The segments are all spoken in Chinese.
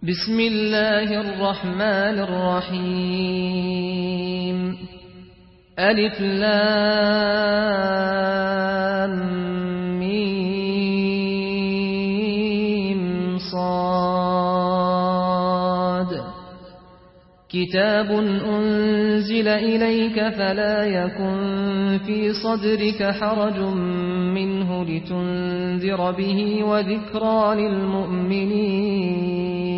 بسم الله الرحمن الرحيم ألف لام ميم صاد كتاب أنزل إليك فلا يكن في صدرك حرج منه لتنذر به وذكرى للمؤمنين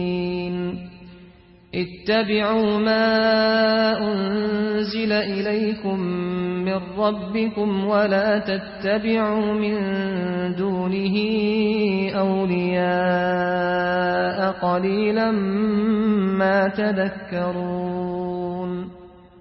اتبعوا ما أنزل إليكم من ربكم ولا تتبعوا من دونه أولياء قليلا ما تذكرون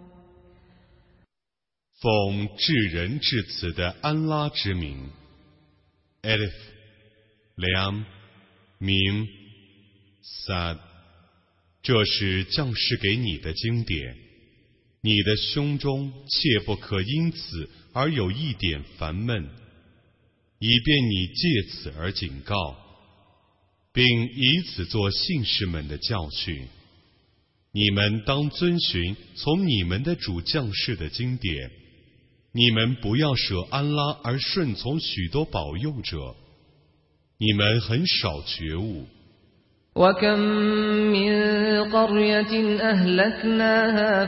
奉至仁至慈的安拉之名 Alif Lam Mim Sad 这是降世给你的经典，你的胸中切不可因此而有一点烦闷，以便你借此而警告，并以此做信士们的教训。你们当遵循从你们的主降世的经典，你们不要舍安拉而顺从许多保佑者，你们很少觉悟。 وكم من قرية أهلكناها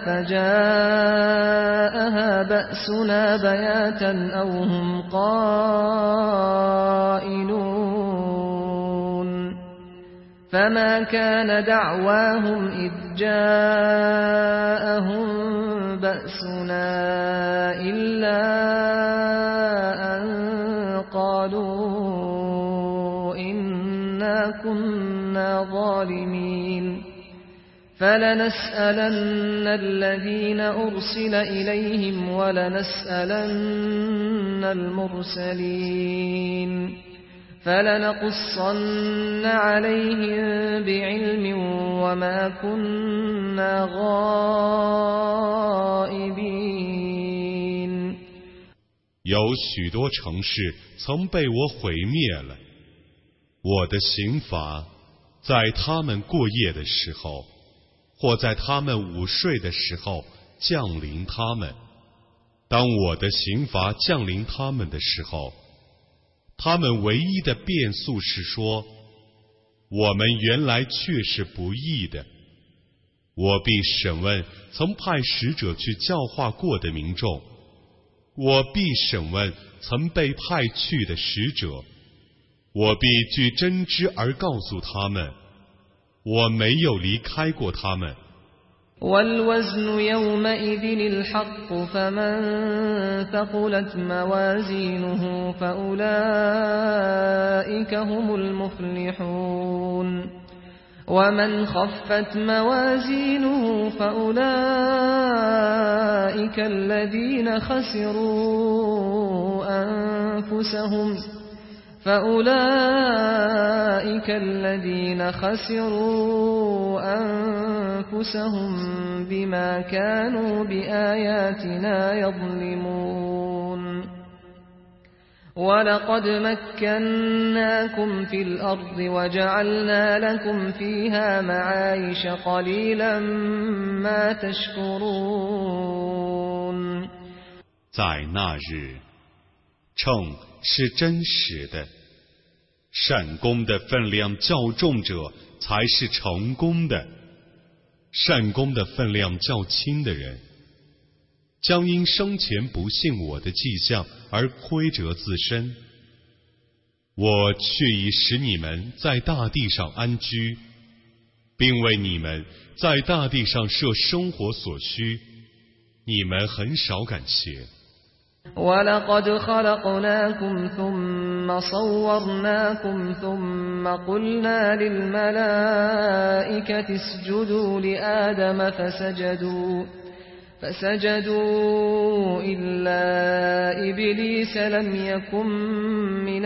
فجاءها بأسنا بياتا أو هم قائلون فما كان دعواهم إذ جاءهم بأسنا إلا أن قالوا إنا كنا ظالمين فلنسألن الذين أرسل إليهم ولنسألن المرسلين فلنقصن عليهم بعلم وما كنا غائبين 有许多城市曾被我毁灭了，我的刑罚在他们过夜的时候，或在他们午睡的时候降临他们。当我的刑罚降临他们的时候，他们唯一的辩诉是说，我们原来确是不义的。我必审问曾派使者去教化过的民众，我必审问曾被派去的使者，我必据真知而告诉他们，我没有离开过他们。 والوزن يومئذ الحق فمن ثقلت موازينه فأولئك هم المفلحون ومن خفت موازينه فأولئك الذين خسروا أنفسهم بما كانوا بآياتنا يظلمون ولقد مكناكم في الأرض وجعلنا لكم فيها معايش قليلا ما تشكرون 在那日，秤是真实的，善功的分量较重者才是成功的，善功的分量较轻的人，将因生前不信我的迹象而亏折自身。我却已使你们在大地上安居，并为你们在大地上设生活所需，你们很少感谢。 ولقد خلقناكم ثم صورناكم ثم قلنا للملائكة اسجدوا لآدم فسجدوا إلا إبليس لم يكن من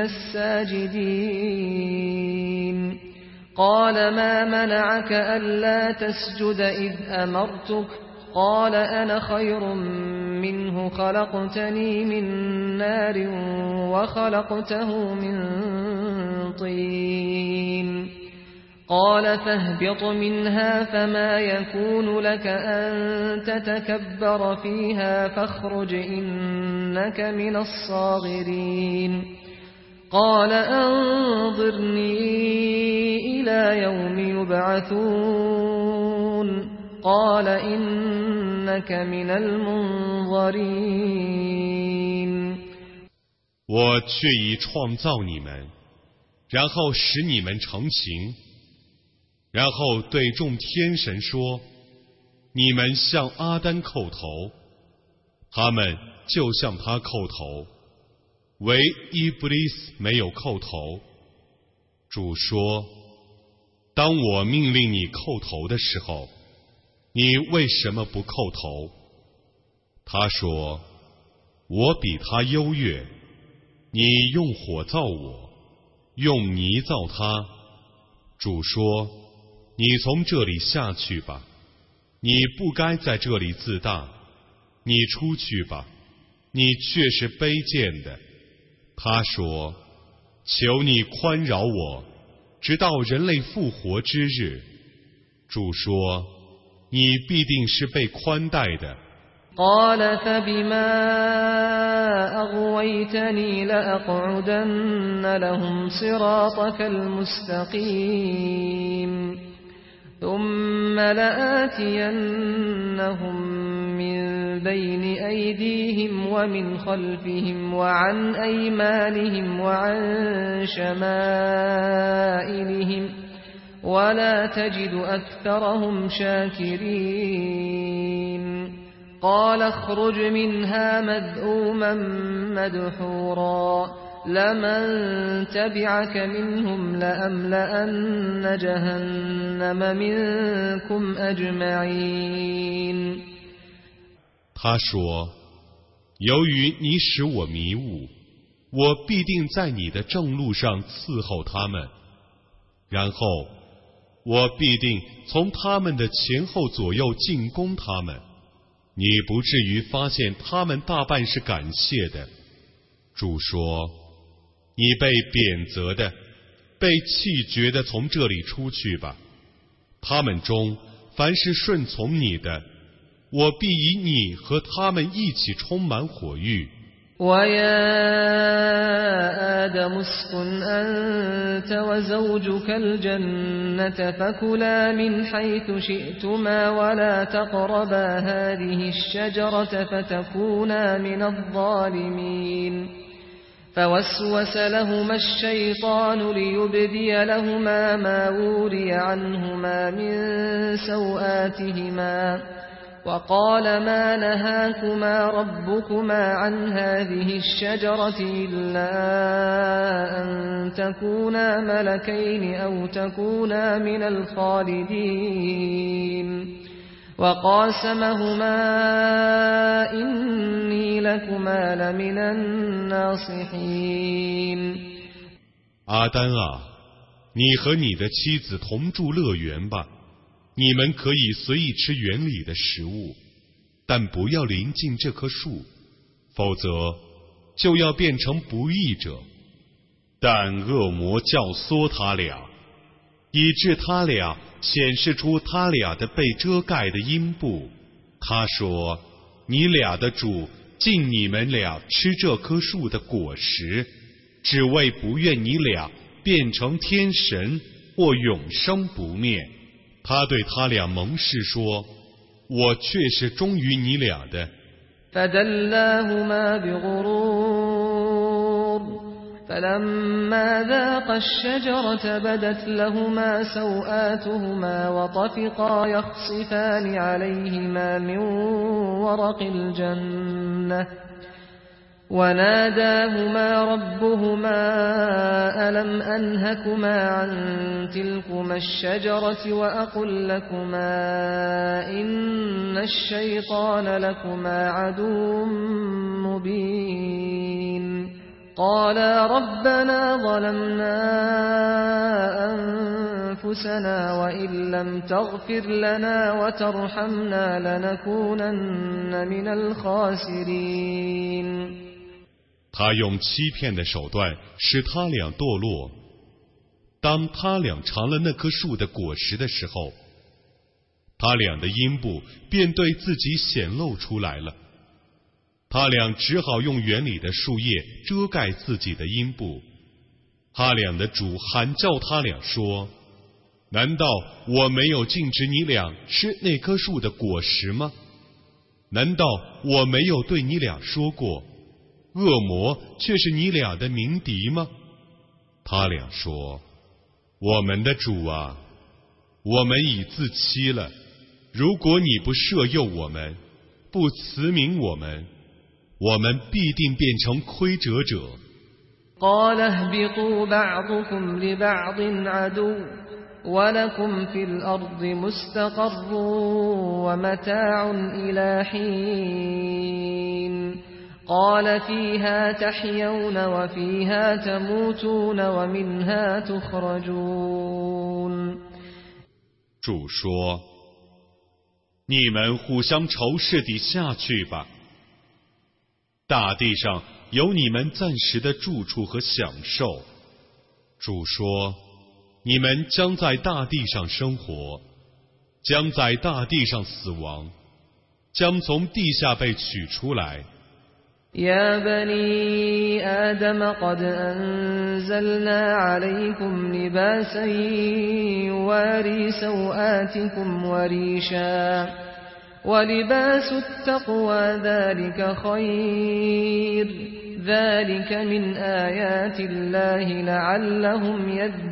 الساجدين قال ما منعك ألا تسجد إذ أمرتك قال أنا خير منه خلقتني من نار وخلقته من طين قال فاهبط منها فما يكون لك أن تتكبر فيها فاخرج إنك من الصاغرين قال أنظرني إلى يوم يبعثون قال إنك من المنظرين 我却已创造你们，然后使你们成形，然后对众天神说：你们向阿丹叩头，他们就向他叩头，唯伊布利斯没有叩头。主说：当我命令你叩头的时候，你为什么不叩头？他说：我比他优越，你用火造我，用泥造他。主说：你从这里下去吧，你不该在这里自大，你出去吧，你却是卑贱的。他说：求你宽饶我，直到人类复活之日。主说：你必定是被宽待的。 قال فبما أغويتني لأقعدن لهم صراطك المستقيم ثم لآتينهم من بين أيديهم ومن خلفهم وعن أيمانهم وعن شمائلهم ولا تجد أكثرهم شاكرين قال اخرج منها مذءوما مدحورا لمن تبعك منهم لأملأن جهنم منكم أجمعين 他说：由于你使我迷雾，我必定在你的正路上伺候他们，然后我必定从他们的前后左右进攻他们，你不至于发现他们大半是感谢的。主说：你被贬谪的，被弃绝的从这里出去吧。他们中凡是顺从你的，我必以你和他们一起充满火狱。 ويا آدم اسكن أنت وزوجك الجنة فكلا من حيث شئتما ولا تقربا هذه الشجرة فتكونا من الظالمين فوسوس لهما الشيطان ليبدي لهما ما وري عنهما من سوآتهما وقال ما نهاكما ربكما عن هذه الشجرة إلا أن تكونا ملكين أو تكونا من الخالدين وقاسمهما إني لكما لمن الناصحين 阿丹啊，你和你的妻子同住乐园吧，你们可以随意吃园里的食物，但不要临近这棵树，否则就要变成不义者。但恶魔教唆他俩，以致他俩显示出他俩的被遮盖的阴部。他说：你俩的主禁你们俩吃这棵树的果实，只为不愿你俩变成天神或永生不灭。他对他俩盟誓说：我却是忠于你俩的。 فدلاهما بغرور فلما ذاقا الشجرة بدت لهما سوآتهما وطفقا يخصفان عليهما من ورق الجنة وناداهما ربهما ألم أنهكما عن تلكما الشجرة وأقل لكما إن الشيطان لكما عدو مبين قالا ربنا ظلمنا أنفسنا وإن لم تغفر لنا وترحمنا لنكونن من الخاسرين 他用欺骗的手段使他俩堕落， 当他俩尝了那棵树的果实的时候，他俩的阴部便对自己显露出来了。他俩只好用园里的树叶遮盖自己的阴部。他俩的主喊叫他俩说：难道我没有禁止你俩吃那棵树的果实吗？难道我没有对你俩说过，恶魔却是你俩的鸣笛吗？他俩说：我们的主啊，我们已自欺了。如果你不赦宥我们，不慈悯我们，我们必定变成亏折者。 قال اهبطوا بعضكم لبعض عدو ولكم في الأرض مستقر ومتاع إلى حين قال فيها تحيون وفيها تموتون ومنها تخرجون。 主说：你们互相仇视地下去吧。大地上有你们暂时的住处和享受。主说：你们将在大地上生活，将在大地上死亡，将从地下被取出来。 يا بني آدم قد أنزلنا عليكم لباسا يواري سوآتكم وريشا ولباس التقوى ذلك خير ذلك من آيات الله لعلهم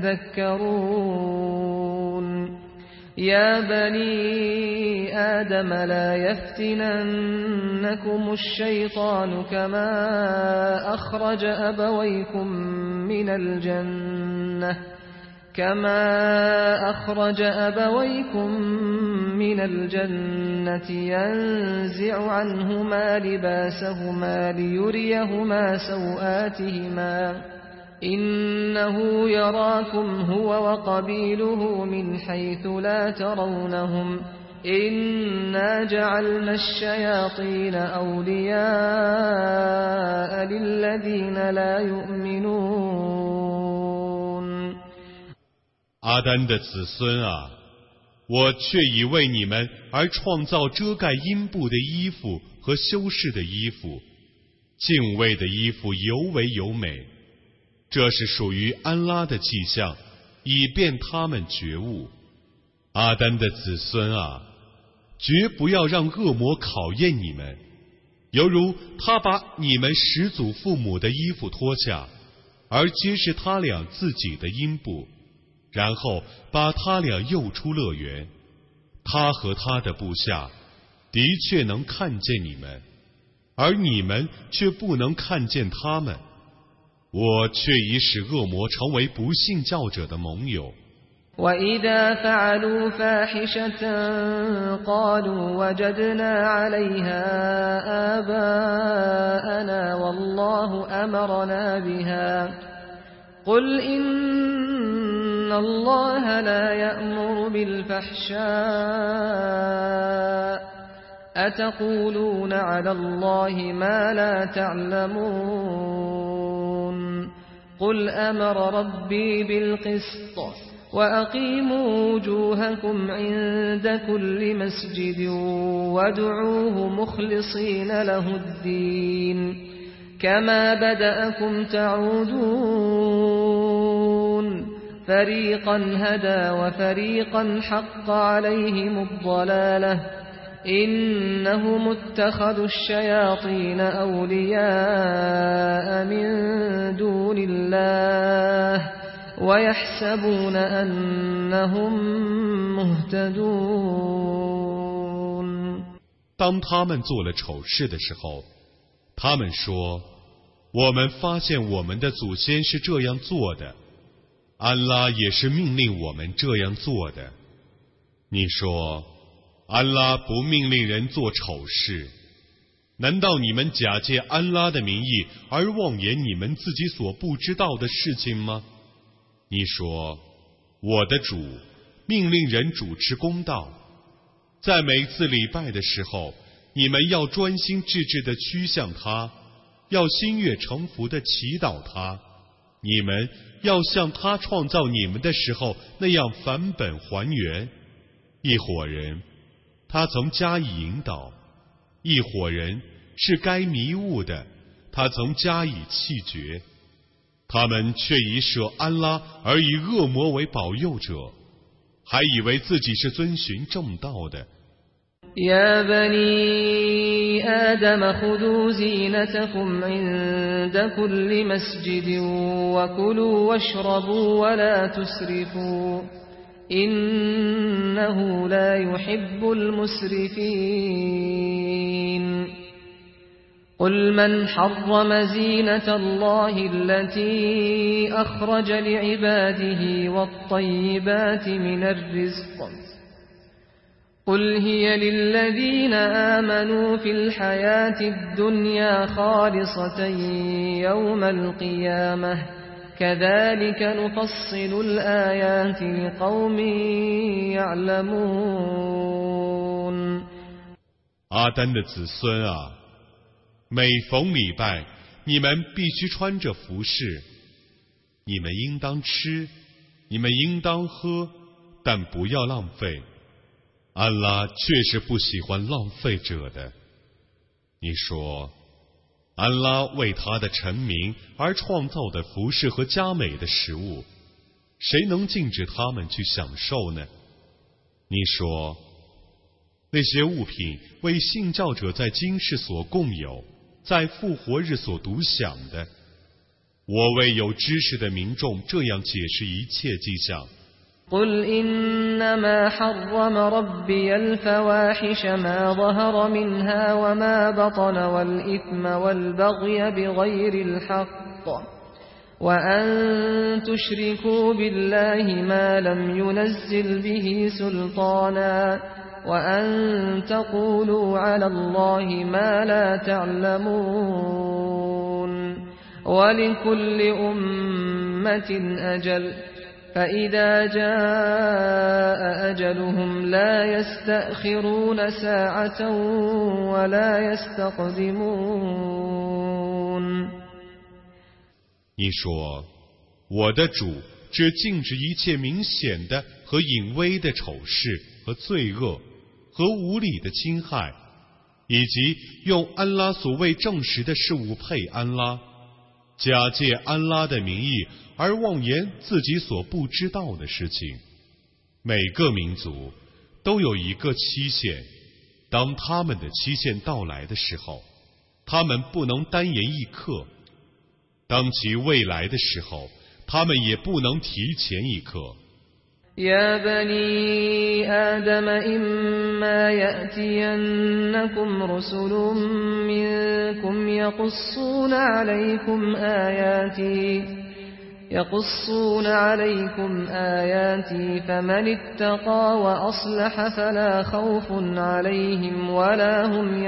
يذكرون。 يا بني آدم لا يفتننكم الشيطان كما أخرج أبويكم من الجنة ينزع عنهما لباسهما ليريهما سوآتهما إنه يراكم هو وقبيله من حيث لا ترونهم إنا جعلنا الشياطين أولياء للذين لا يؤمنون。 阿丹的子孙啊，我却已为你们而创造遮盖阴部的衣服和修饰的衣服，敬畏的衣服尤为优美。这是属于安拉的迹象，以便他们觉悟。阿丹的子孙啊，绝不要让恶魔考验你们，犹如他把你们始祖父母的衣服脱下，而揭示他俩自己的阴部，然后把他俩诱出乐园。他和他的部下的确能看见你们，而你们却不能看见他们。我却已使恶魔成为不信教者的盟友。 وَإِذَا فَعَلُوا فَاحِشَةً قَالُوا وَجَدْنَا عَلَيْهَا آبَاءَنَا وَاللَّهُ أَمَرَنَا بِهَا قُلْ إِنَّ اللَّهَ لَا يَأْمُرُ بِالْفَحْشَاءِ أَتَقُولُونَ عَلَى اللَّهِ مَا لَا تَعْلَمُونَ قُلْ أَمَرَ رَبِّي بِالْقِسْطِ وَأَقِيمُوا وُجُوهَكُمْ عِندَ كُلِّ مَسْجِدٍ وَادْعُوهُ مُخْلِصِينَ لَهُ الدِّينَ كَمَا بَدَأَكُمْ تَعُودُونَ فَرِيقًا هَدَى وَفَرِيقًا حَقَّ عَلَيْهِمُ الضَّلَالَةُ إِنَّهُمُ اتَّخَذُوا الشَّيَاطِينَ أَوْلِيَاءَ مِن دُونِ اللَّهِ وَيَحْسَبُونَ أَنَّهُمْ مُهْتَدُونَ。 当他们做了丑事的时候，他们说：我们发现我们的祖先是这样做的，安拉也是命令我们这样做的。你说安拉不命令人做丑事，难道你们假借安拉的名义而妄言你们自己所不知道的事情吗？你说我的主命令人主持公道，在每次礼拜的时候，你们要专心致志地趋向他，要心悦诚服地祈祷他， 你们要像他创造你们的时候那样返本还原。一伙人，他曾加以引导；一伙人是该迷雾的，他曾加以弃绝。他们却以舍安拉而以恶魔为保佑者，还以为自己是遵循正道的。 يا بني آدم خذوا زينتكم عند كل مسجد وكلوا واشربوا ولا تسرفوا إنه لا يحب المسرفين قل من حرم زينة الله التي أخرج لعباده والطيبات من الرزق قل هي للذين آمنوا في الحياة الدنيا خالصة يوم القيامة كذلك نفصل الآيات لقوم يعلمون 阿丹的子孙啊，每逢礼拜，你们必须穿着服饰。你们应当吃，你们应当喝，但不要浪费。安拉确实不喜欢浪费者的。你说，安拉为他的臣民而创造的服饰和佳美的食物，谁能禁止他们去享受呢？你说，那些物品为信教者在今世所共有，在复活日所独享的。我为有知识的民众这样解释一切迹象。 قل إنما حرم ربي الفواحش ما ظهر منها وما بطن والإثم والبغي بغير الحق وأن تشركوا بالله ما لم ينزل به سلطانا وأن تقولوا على الله ما لا تعلمون ولكل أمة أجل فإذا جاء أجلهم لا يستأخرون ساعة ولا يستقدمون 你说，我的主只禁止一切明显的和隐微的丑事和罪恶和无理的侵害，以及用安拉所谓证实的事物配安拉，假借安拉的名义而妄言自己所不知道的事情。每个民族都有一个期限，当他们的期限到来的时候，他们不能单言一刻；当其未来的时候，他们也不能提前一刻。 يا بني آدم إما يأتينكم رسل منكم يقصون عليكم آياتي فمن اتقى وأصلح فلا خوف عليهم ولا هم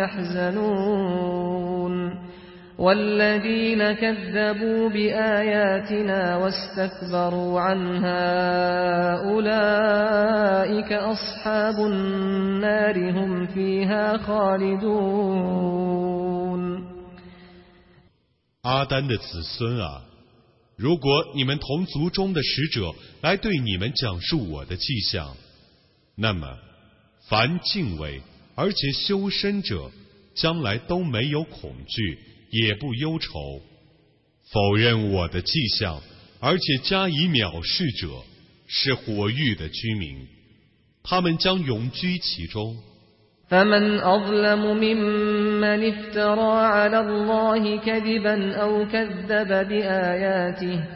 يحزنون والذين كذبوا بآياتنا واستكبروا عنها أولئك أصحاب النار هم فيها خالدون 阿丹的子孙啊，如果你们同族中的使者来对你们讲述我的迹象，那么凡敬畏而且修身者，将来都没有恐惧，也不忧愁。否认我的迹象而且加以藐视者，是火狱的居民，他们将永居其中。 فمن أظلم ممن افترى على الله كذبا أو كذب بآياته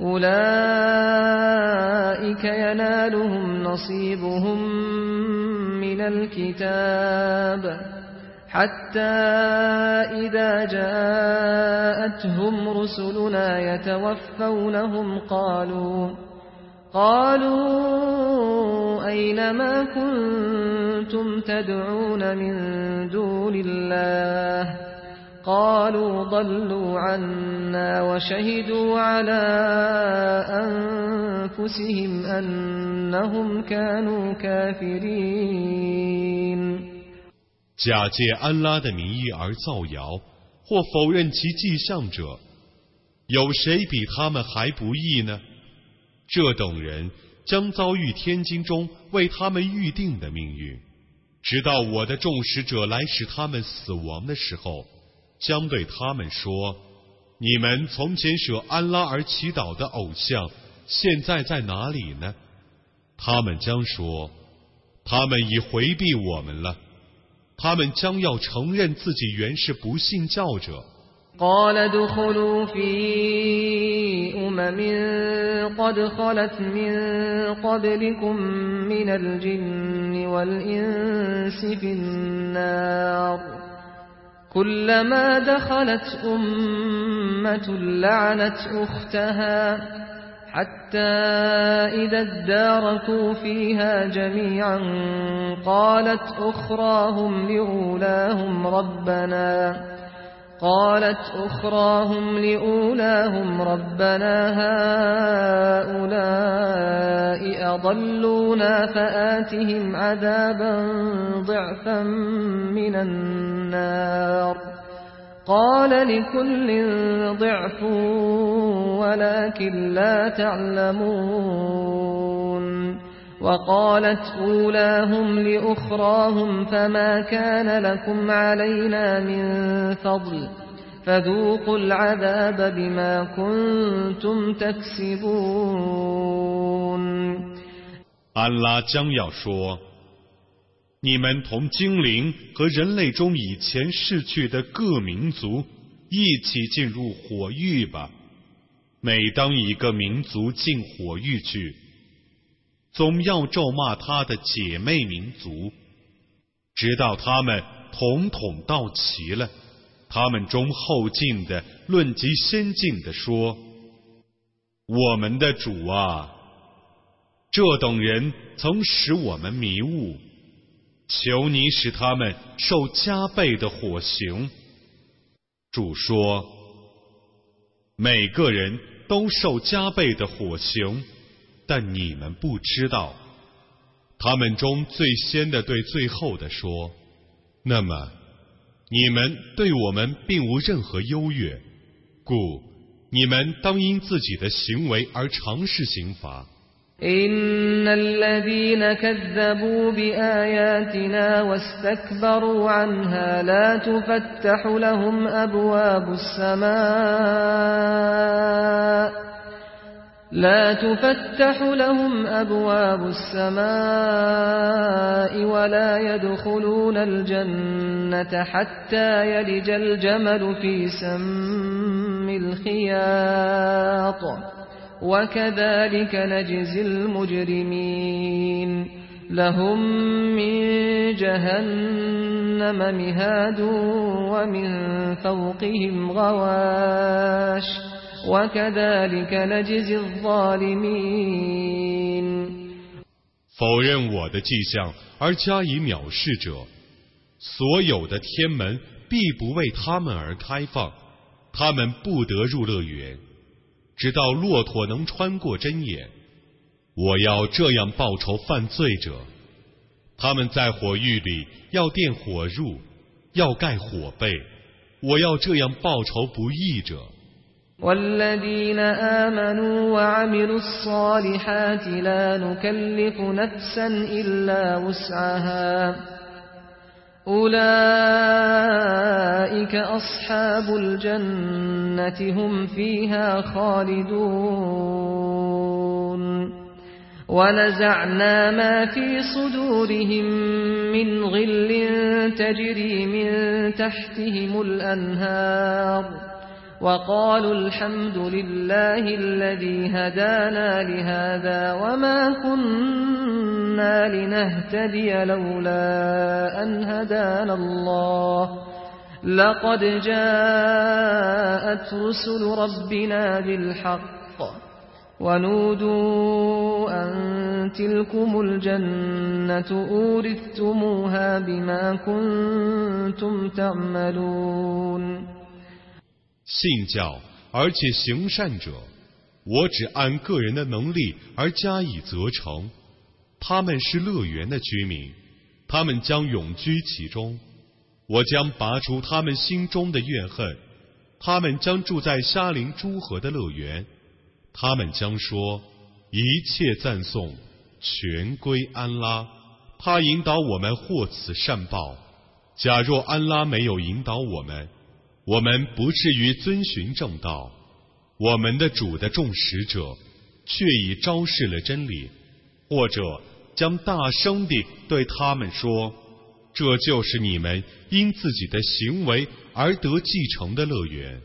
أولئك ينالهم نصيبهم من الكتاب حتى إذا جاءتهم رسلنا يتوفونهم قالوا أين ما كنتم تدعون من دون الله قالوا ضلوا عنا وشهدوا على أنفسهم أنهم كانوا كافرين 假借安拉的名义而造谣或否认其迹象者， 有谁比他们还不义呢？这等人将遭遇天经中为他们预定的命运，直到我的众使者来使他们死亡的时候，将对他们说：你们从前舍安拉而祈祷的偶像，现在在哪里呢？他们将说：他们已回避我们了。他们将要承认自己原是不信教者。 قال ادخلوا في قد خلت من قبلكم من الجن والإنس في النار كلما دخلت أمة لعنت أختها حتى إذا اداركوا فيها جميعا قالت أخراهم لأولاهم ربنا هؤلاء أضلونا فآتهم عذابا ضعفا من النار قال لكل ضعف ولكن لا تعلمون وقالت أولاهم لأخراهم فما كان لكم علينا من فضل فذوقوا العذاب بما كنتم تكسبون 安拉将要说，你们同精灵和人类中以前逝去的各民族一起进入火狱吧。每当一个民族进火狱去，总要咒骂他的姐妹民族，直到他们统统到齐了。他们中后进的论及先进的说：我们的主啊，这等人曾使我们迷误，求你使他们受加倍的火刑。主说：每个人都受加倍的火刑，但你们不知道。他们中最先的对最后的说：那么你们对我们并无任何优越，故你们当因自己的行为而尝试刑罚。 إن الذين كذبوا بآياتنا واستكبروا عنها لا تفتح لهم أبواب السماء ولا يدخلون الجنة حتى يلج الجمل في سم الخياط وكذلك نجزي المجرمين لهم من جهنم مهاد ومن فوقهم غواش وكذلك نجزي الظالمين 否认我的迹象而加以藐视者，所有的天门必不为他们而开放，他们不得入乐园，直到骆驼能穿过针眼。我要这样报仇犯罪者，他们在火狱里要垫火褥，要盖火被，我要这样报仇不义者。 والذين آمنوا وعملوا الصالحات لا نكلف نفسا إلا وسعها أولئك أصحاب الجنة هم فيها خالدون ونزعنا ما في صدورهم من غل تجري من تحتهم الأنهار وقالوا الحمد لله الذي هدانا لهذا وما كنا لنهتدي لولا أن هدانا الله لقد جاءت رسل ربنا بالحق ونودوا أن تلكم الجنة أورثتموها بما كنتم تعملون 信教而且行善者，我只按个人的能力而加以责成。他们是乐园的居民，他们将永居其中。我将拔除他们心中的怨恨， 他们将住在虾陵诸河的乐园，他们将说：一切赞颂全归安拉，他引导我们获此善报。假若安拉没有引导我们，我们不至于遵循正道。我们的主的众使者却已昭示了真理，或者将大声地对他们说：这就是你们因自己的行为而得继承的乐园。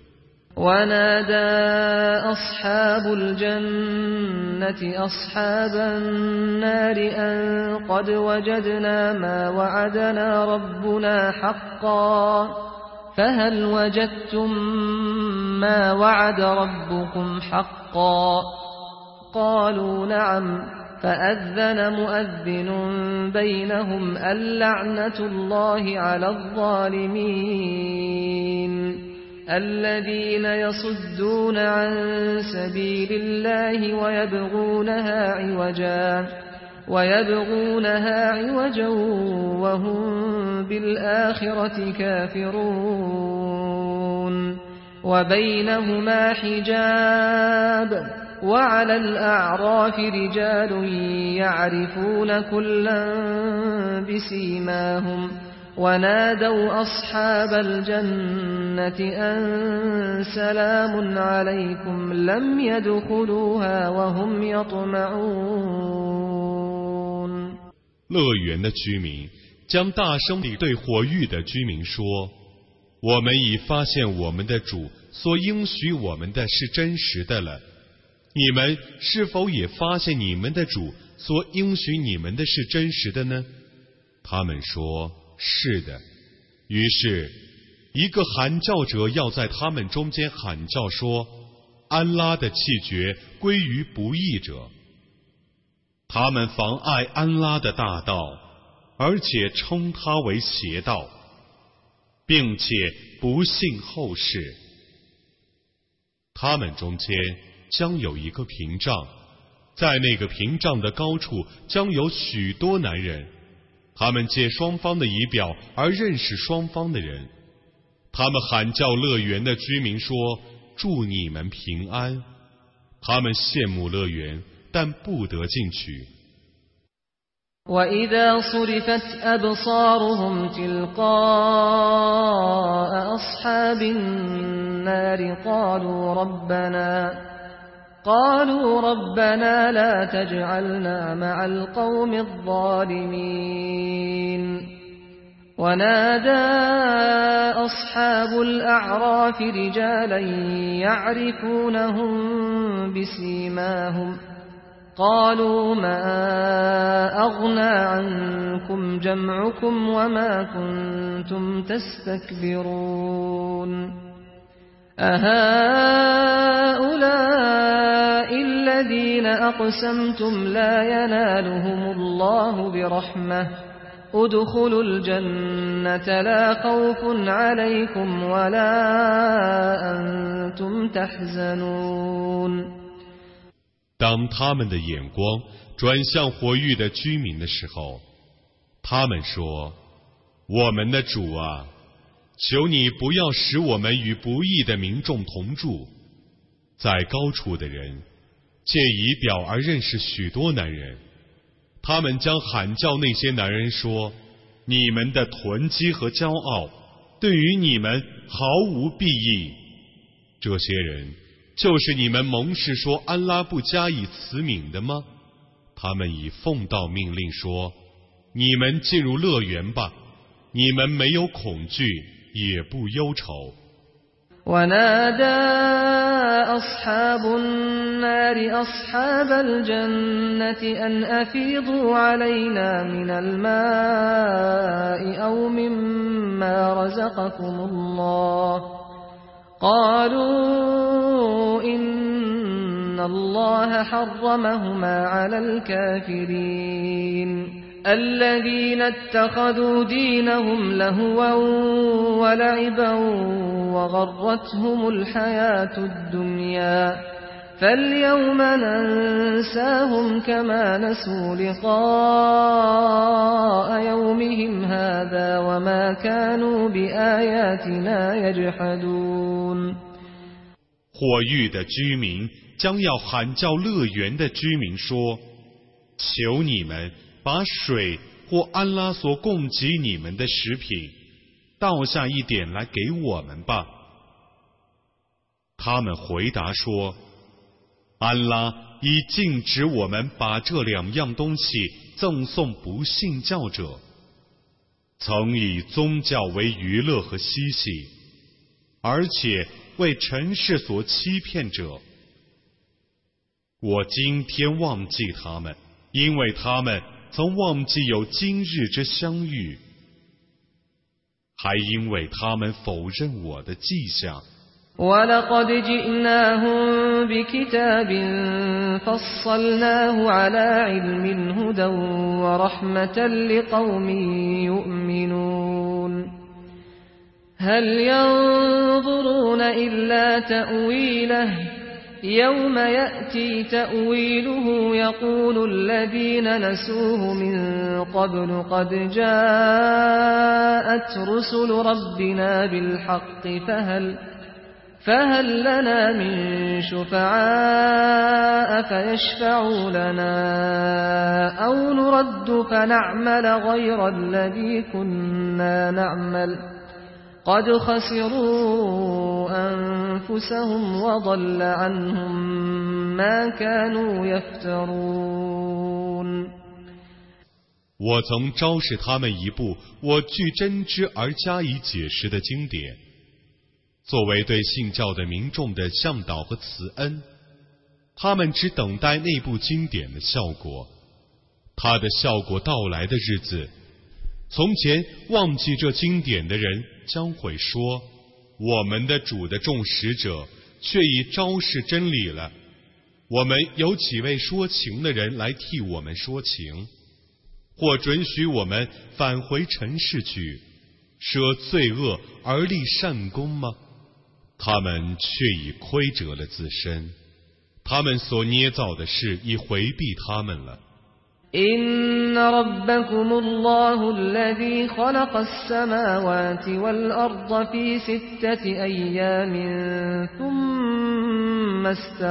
ونادى أصحاب الجنة أصحاب النار أن قد وجدنا ما وعدنا ربنا حقا فهل وجدتم ما وعد ربكم حقا قالوا نعم فأذن مؤذن بينهم اللعنة الله على الظالمين الذين يصدون عن سبيل الله ويبغونها عوجا وهم بالآخرة كافرون وبينهما حجاب وعلى الأعراف رجال يعرفون كلا بسيماهم ونادوا أصحاب الجنة أن سلام عليكم لم يدخلوها وهم يطمعون 乐园的居民将大声地对火狱的居民说：我们已发现我们的主所应许我们的是真实的了，你们是否也发现你们的主所应许你们的是真实的呢？他们说：是的。于是一个喊叫者要在他们中间喊叫说：安拉的气绝归于不义者。他们妨碍安拉的大道，而且称他为邪道，并且不信后世。他们中间将有一个屏障，在那个屏障的高处将有许多男人，他们借双方的仪表而认识双方的人。他们喊叫乐园的居民说：祝你们平安。他们羡慕乐园，但不得进去。 وَإِذَا صُرِفَتْ أَبْصَارُهُمْ تِلْقَاءَ أَصْحَابِ النَّارِ قالوا ربنا لا تجعلنا مع القوم الظالمين ونادى أصحاب الأعراف رجالا يعرفونهم بسيماهم قالوا ما أغنى عنكم جمعكم وما كنتم تستكبرون أهؤلاء الذين أقسمتم لا ينالهم الله برحمة ادخلوا الجنة لا خوف عليكم ولا أنتم تحزنون 当他们的眼光转向火狱的居民的时候，他们说：我们的主啊，求你不要使我们与不义的民众同住。在高处的人借仪表而认识许多男人，他们将喊叫那些男人说：你们的囤积和骄傲对于你们毫无裨益。这些人就是你们盟誓说安拉不加以慈悯的吗？他们已奉到命令说：你们进入乐园吧，你们没有恐惧也不忧愁。 ونادى أصحاب النار أصحاب الجنة أن أفيضوا علينا من الماء أو مما رزقكم الله قالوا إن الله حرمهما على الكافرين الذين اتخذوا دينهم لهوا ولعبا وغرتهم الحياة الدنيا فاليوم ننساهم كما نسوا لقاء يومهم هذا وما كانوا بآياتنا يجحدون 火域的居民将要喊叫乐园的居民说：求你们把水或安拉所供给你们的食品倒下一点来给我们吧。他们回答说：安拉已禁止我们把这2样东西赠送不信教者，曾以宗教为娱乐和嬉戏，而且为尘世所欺骗者。我今天忘记他们，因为他们曾忘记有今日之相遇，还因为他们否认我的迹象。 وَلَقَدْ جِئْنَاهُمْ بِكِتَابٍ فَصَّلْنَاهُ عَلَى عِلْمٍ هُدًى وَرَحْمَةً لِقَوْمٍ يُؤْمِنُونَ هَلْ يَنظُرُونَ إِلَّا تَأْوِيلَهُ يَوْمَ يَأْتِي تَأْوِيلُهُ يَقُولُ الَّذِينَ نَسُوهُ مِن قَبْلُ قَدْ جَاءَتْ رُسُلُ رَبِّنَا بِالْحَقِّ فهل لنا من شفعاء فيشفعوا لنا أو نرد فنعمل غير الذي كنا نعمل قد خسروا أنفسهم وضل عنهم ما كانوا يفترون。 我曾昭示他们一部我据真知而加以解释的经典，作为对信教的民众的向导和慈恩，他们只等待那部经典的效果。它的效果到来的日子，从前忘记这经典的人将会说：我们的主的众使者却已昭示真理了，我们有几位说情的人来替我们说情，或准许我们返回尘世去，舍罪恶而立善功吗？他们却已亏折了自身，他们所捏造的事已回避他们了。 إن ربكم الله الذي خلق السماوات والأرض في 6 أيام ثم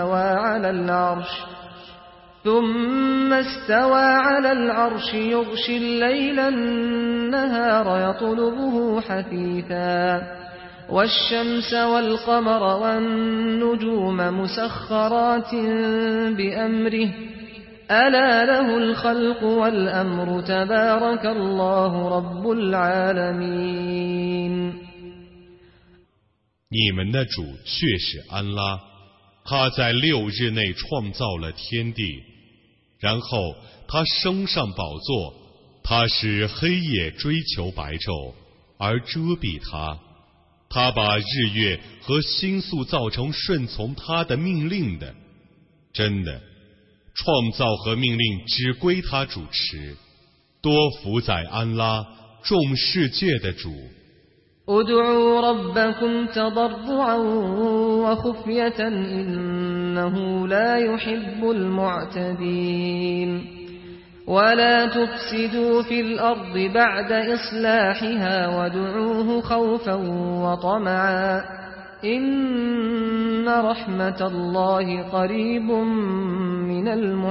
استوى على العرش يغشي الليل النهار يطلبه حثيثا والشمس والقمر والنجوم مسخرات بأمره ألا له الخلق والأمر تبارك الله رب العالمين。 你们的主确是安拉，他在6日内创造了天地，然后他升上宝座，他使黑夜追求白昼而遮蔽他，他把日月和星宿造成顺从他的命令的。真的，创造和命令只归他主持，多福在安拉众世界的主。 ادعوا ربكم تضرعا وخفية إنه لا يحب المعتدين ولا تفسدوا في الأرض بعد إصلاحها وادعوه خوفا وطمعا إن رحمة الله قريب من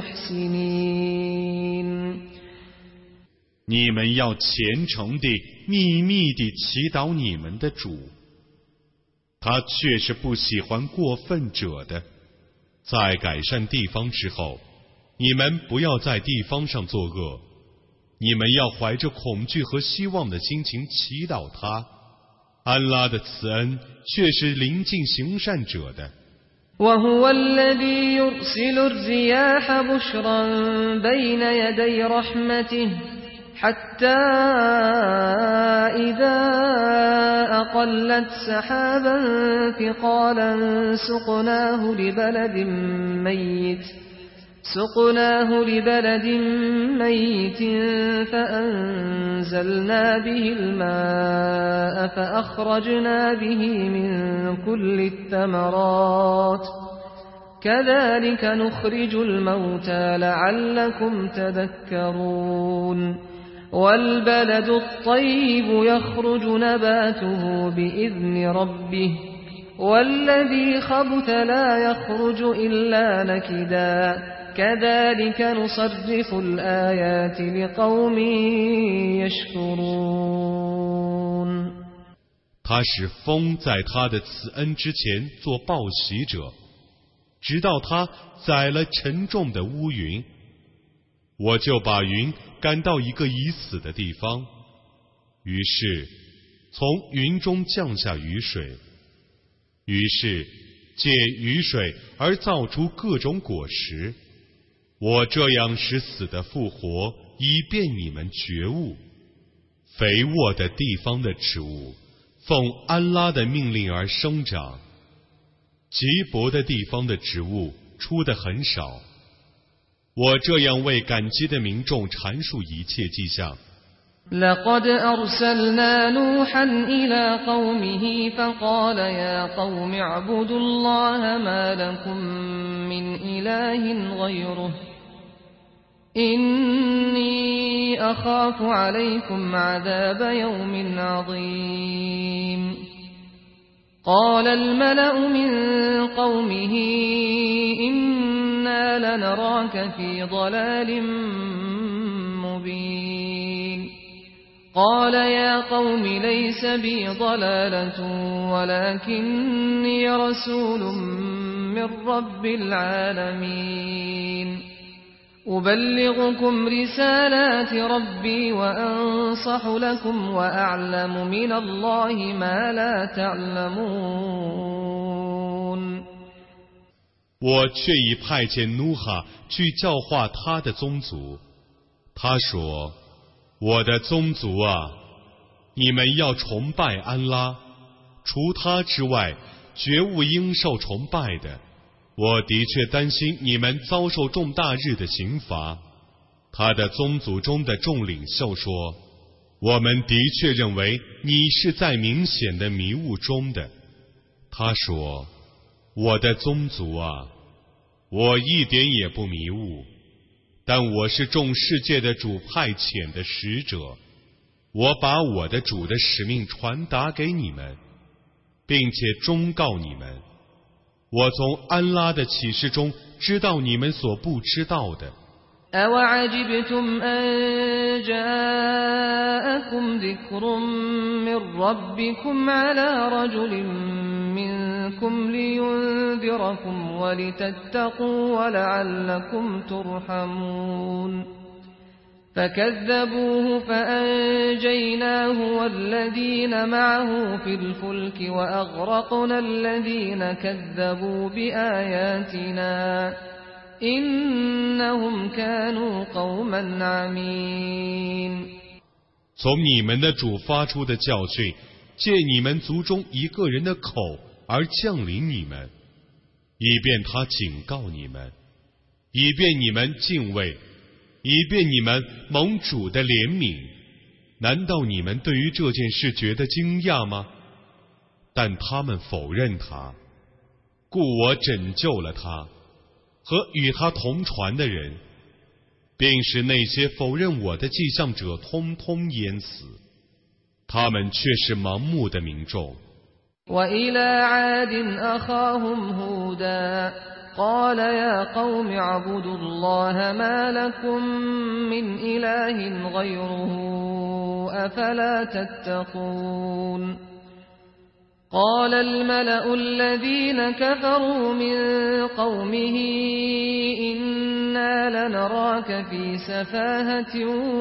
المحسنين。 你们要虔诚地、秘密地祈祷你们的主，他却是不喜欢过分者的。在改善地方之后，你们不要在地方上作恶，你们要怀着恐惧和希望的心情祈祷他。安拉的慈恩却是临近行善者的。 وهو الذي يرسل الرياح بشرا بين يدي رحمته حتى إذا أقلت سحابا ثقالا سقناه لبلد ميت فأنزلنا به الماء فأخرجنا به من كل الثمرات كذلك نخرج الموتى لعلكم تذكرون والبلد الطيب يخرج نباته بإذن ربه والذي خبث لا يخرج إلا نكدا كذلك نصرف الآيات لقوم يشكرون。 他使风在他的慈恩之前做报喜者，直到他载了沉重的乌云，我就把云赶到一个已死的地方，于是从云中降下雨水，于是借雨水而造出各种果实。我这样使死的复活，以便你们觉悟。肥沃的地方的植物奉安拉的命令而生长，瘠薄的地方的植物出得很少。我这样为感激的民众阐述一切迹象。 لقد أرسلنا نوحا إلى قومه فقال يا قوم اعبدوا الله ما لكم من إله غيره إني أخاف عليكم عذاب يوم عظيم قال الملأ من قومه إنا لنراك في ضلال مبين قال يا قوم ليس بي ضلالة ولكني رسول من رب العالمين أبلغكم رسالات ربي وأنصح لكم وأعلم من الله ما لا تعلمون。 我却已派遣努哈去教化他的宗族。他说：“我的宗族啊，你们要崇拜安拉，除他之外，绝无应受崇拜的。我的确担心你们遭受重大日的刑罚。”他的宗族中的众领袖说：“我们的确认为你是在明显的迷雾中的。”他说：“我的宗族啊，我一点也不迷雾，但我是众世界的主派遣的使者，我把我的主的使命传达给你们，并且忠告你们。我从安拉的启示中知道你们所不知道的。 أَوَعَجِبْتُمْ أَنْ جَاءَكُمْ ذِكْرٌ مِّن رَّبِّكُمْ عَلَى رَجُلٍ مِّنكُمْ لِيُنذِرَكُمْ وَلِتَتَّقُوا وَلَعَلَّكُمْ تُرْحَمُونَ فَكَذَّبُوهُ فَأَنجَيْنَاهُ وَالَّذِينَ مَعَهُ فِي الْفُلْكِ وَأَغْرَقْنَا الَّذِينَ كَذَّبُوا بِآيَاتِنَا إِنَّهُمْ كَانُوا قَوْمًا عَمِينَ。 从你们的主发出的教训，借你们族中一个人的口而降临你们，以便他警告你们，以便你们敬畏，以便你们蒙主的怜悯。难道你们对于这件事觉得惊讶吗？但他们否认他，故我拯救了他和与他同船的人，并使那些否认我的迹象者通通淹死。他们却是盲目的民众。 وَإِلَى عَادٍ أَخَاهُمْ هُودًا قَالَ يَا قَوْمِ اعْبُدُوا اللَّهَ مَا لَكُمْ مِنْ إِلَٰهٍ غَيْرُهُ أَفَلَا تَتَّقُونَ قال الملأ الذين كفروا من قومه إنا لنراك في سفاهة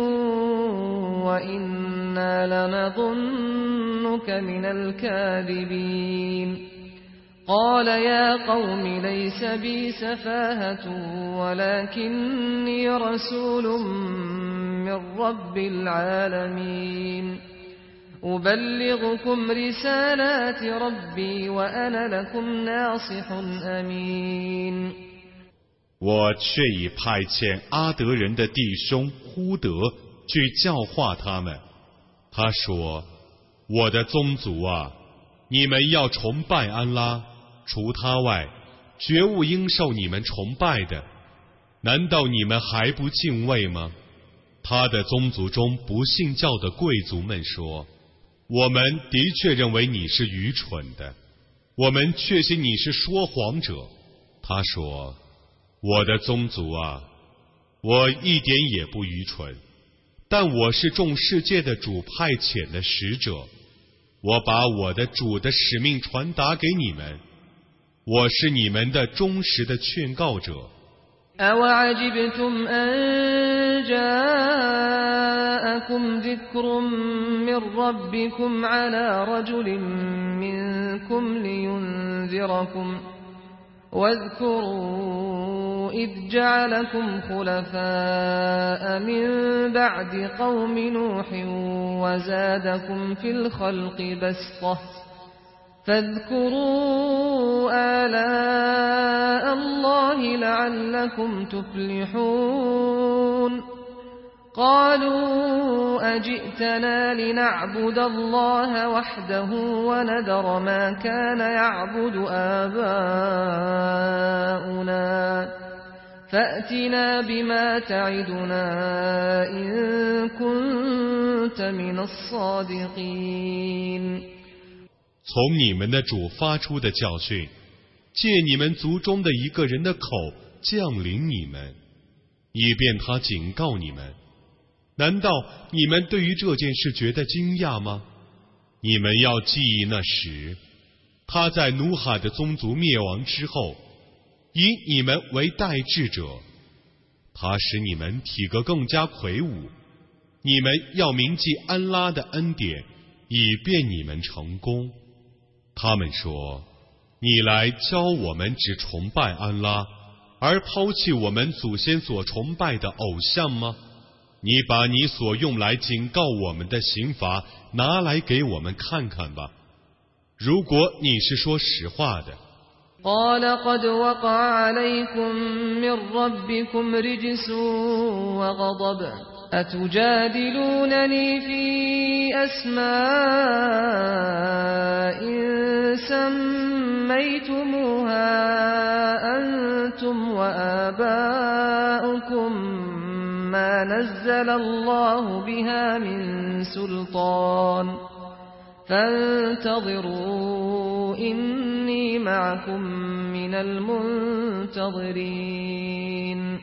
وإنا لنظنك من الكاذبين قال يا قوم ليس بي سفاهة ولكني رسول من رب العالمين أبلغكم رسالات ربي وأنا لكم ناصح أمين。 我却已派遣阿德人的弟兄呼德去教化他们。他说：“我的宗族啊，你们要崇拜安拉，除他外，绝无应受你们崇拜的。难道你们还不敬畏吗？”他的宗族中不信教的贵族们说：“我们的确认为你是愚蠢的。 我们确信你是说谎者。他说：我的宗族啊，我一点也不愚蠢，但我是众世界的主派遣的使者，我把我的主的使命传达给你们，我是你们的忠实的劝告者。 أَوَعَجِبْتُمْ أَن جَاءَكُمْ ذِكْرٌ مِّن رَّبِّكُمْ عَلَىٰ رَجُلٍ مِّنكُمْ لِيُنذِرَكُمْ واذكروا إذ جعلكم خلفاء من بعد قوم نوح وزادكم في الخلق بسطة فاذكروا آلاء الله لعلكم تفلحون قالوا أجئتنا لنعبد الله وحده ونذر ما كان يعبد آباؤنا فأتنا بما تعدنا إن كنت من الصادقين 从你们的主发出的教训，借你们族中的一个人的口降临你们，以便他警告你们。难道你们对于这件事觉得惊讶吗？你们要记忆那时，他在努海的宗族灭亡之后，以你们为代志者，他使你们体格更加魁梧。你们要铭记安拉的恩典，以便你们成功。他们说：你来教我们只崇拜安拉，而抛弃我们祖先所崇拜的偶像吗？你把你所用来警告我们的刑罚拿来给我们看看吧。如果你是说实话的。 قال قد وقع عليكم من ربكم رجس وغضب أتجادلونني في أسماء سميتموها أنتم وآباؤكم ما نزل الله بها من سلطان فانتظروا إني معكم من المنتظرين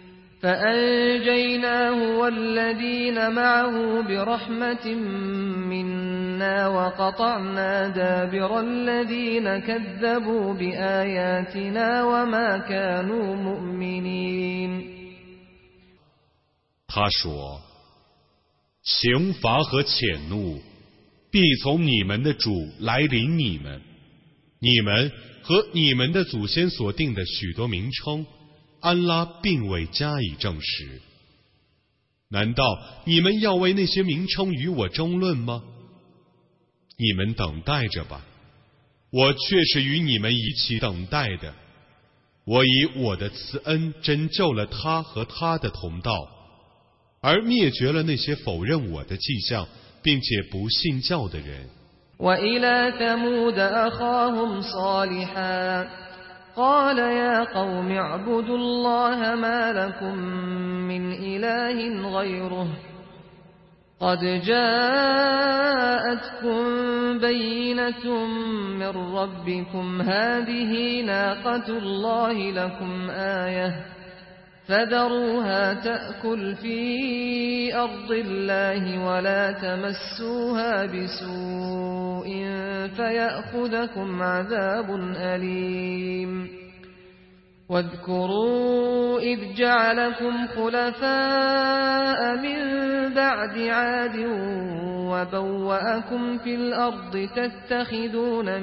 فأنجيناه والذين معه برحمة منا وقطعنا دابر الذين كذبوا بآياتنا وما كانوا مؤمنين 他说：刑罚和谴怒必从你们的主来临你们，你们和你们的祖先所定的许多名称，安拉并未加以证实。难道你们要为那些名称与我争论吗？你们等待着吧，我却是与你们一起等待的。我以我的慈恩拯救了他和他的同道，而灭绝了那些否认我的迹象并且不信教的人。 وإلى ثمود أخاهم صالحا قال يا قوم اعبدوا الله ما لكم من إله غيره قد جاءتكم بينة من ربكم هذه ناقة الله لكم آية فذروها تأكل في أرض الله ولا تمسوها بسوء فيأخذكم عذاب أليم واذكروا إذ جعلكم خلفاء من بعد عاد وبوأكم في الأرض تتخذون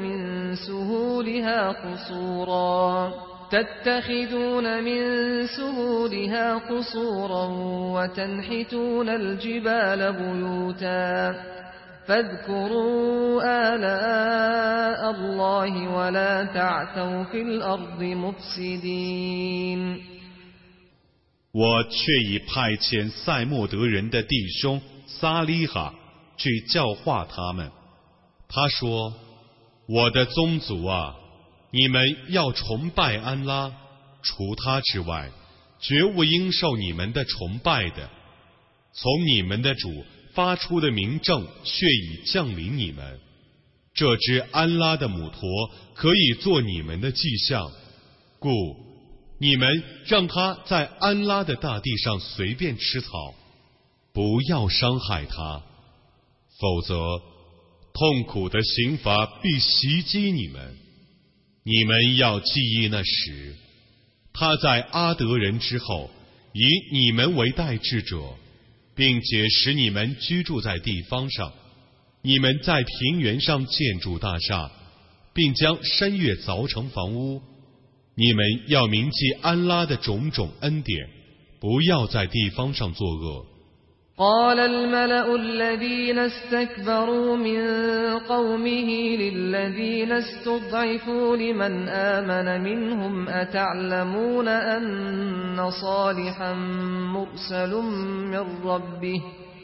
من سهولها قصورا وتنحتون الجبال بيوتا فاذكروا آلاء الله ولا تعثوا في الأرض مفسدين 我却已派遣塞莫德人的弟兄撒利哈去教化他们。他说：我的宗族啊，你们要崇拜安拉，除他之外，绝无应受你们的崇拜的。从你们的主发出的明证却已降临你们， 这只安拉的母驼可以做你们的迹象，故你们让它在安拉的大地上随便吃草，不要伤害它，否则痛苦的刑罚必袭击你们。你们要记忆那时，他在阿德人之后，以你们为代志者，并且使你们居住在地方上。你们在平原上建筑大厦，并将山岳凿成房屋。你们要铭记安拉的种种恩典，不要在地方上作恶。 قال الملأ الذين استكبروا من قومه للذين استضعفوا لمن آمن منهم أتعلمون أن صالحا مرسل من ربه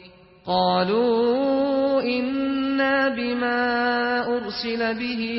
قالوا إنا بما أرسل به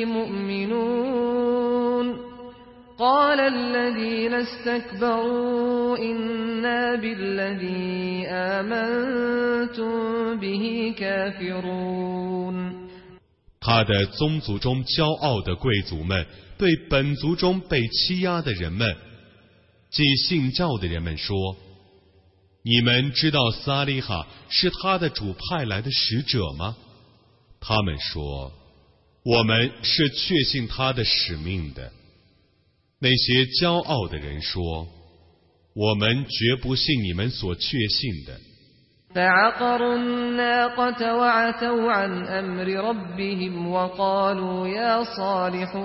مؤمنون قال الذين استكبروا إنا بالذي آمنتم به كافرون 他的宗族中骄傲的贵族们对本族中被欺压的人们，即信教的人们说：你们知道撒利哈是他的主派来的使者吗？他们说：我们是确信他的使命的。那些骄傲的人说：我们绝不信你们所确信的。 فعقروا الناقة وعتوا عن أمر ربهم وقالوا يا صالح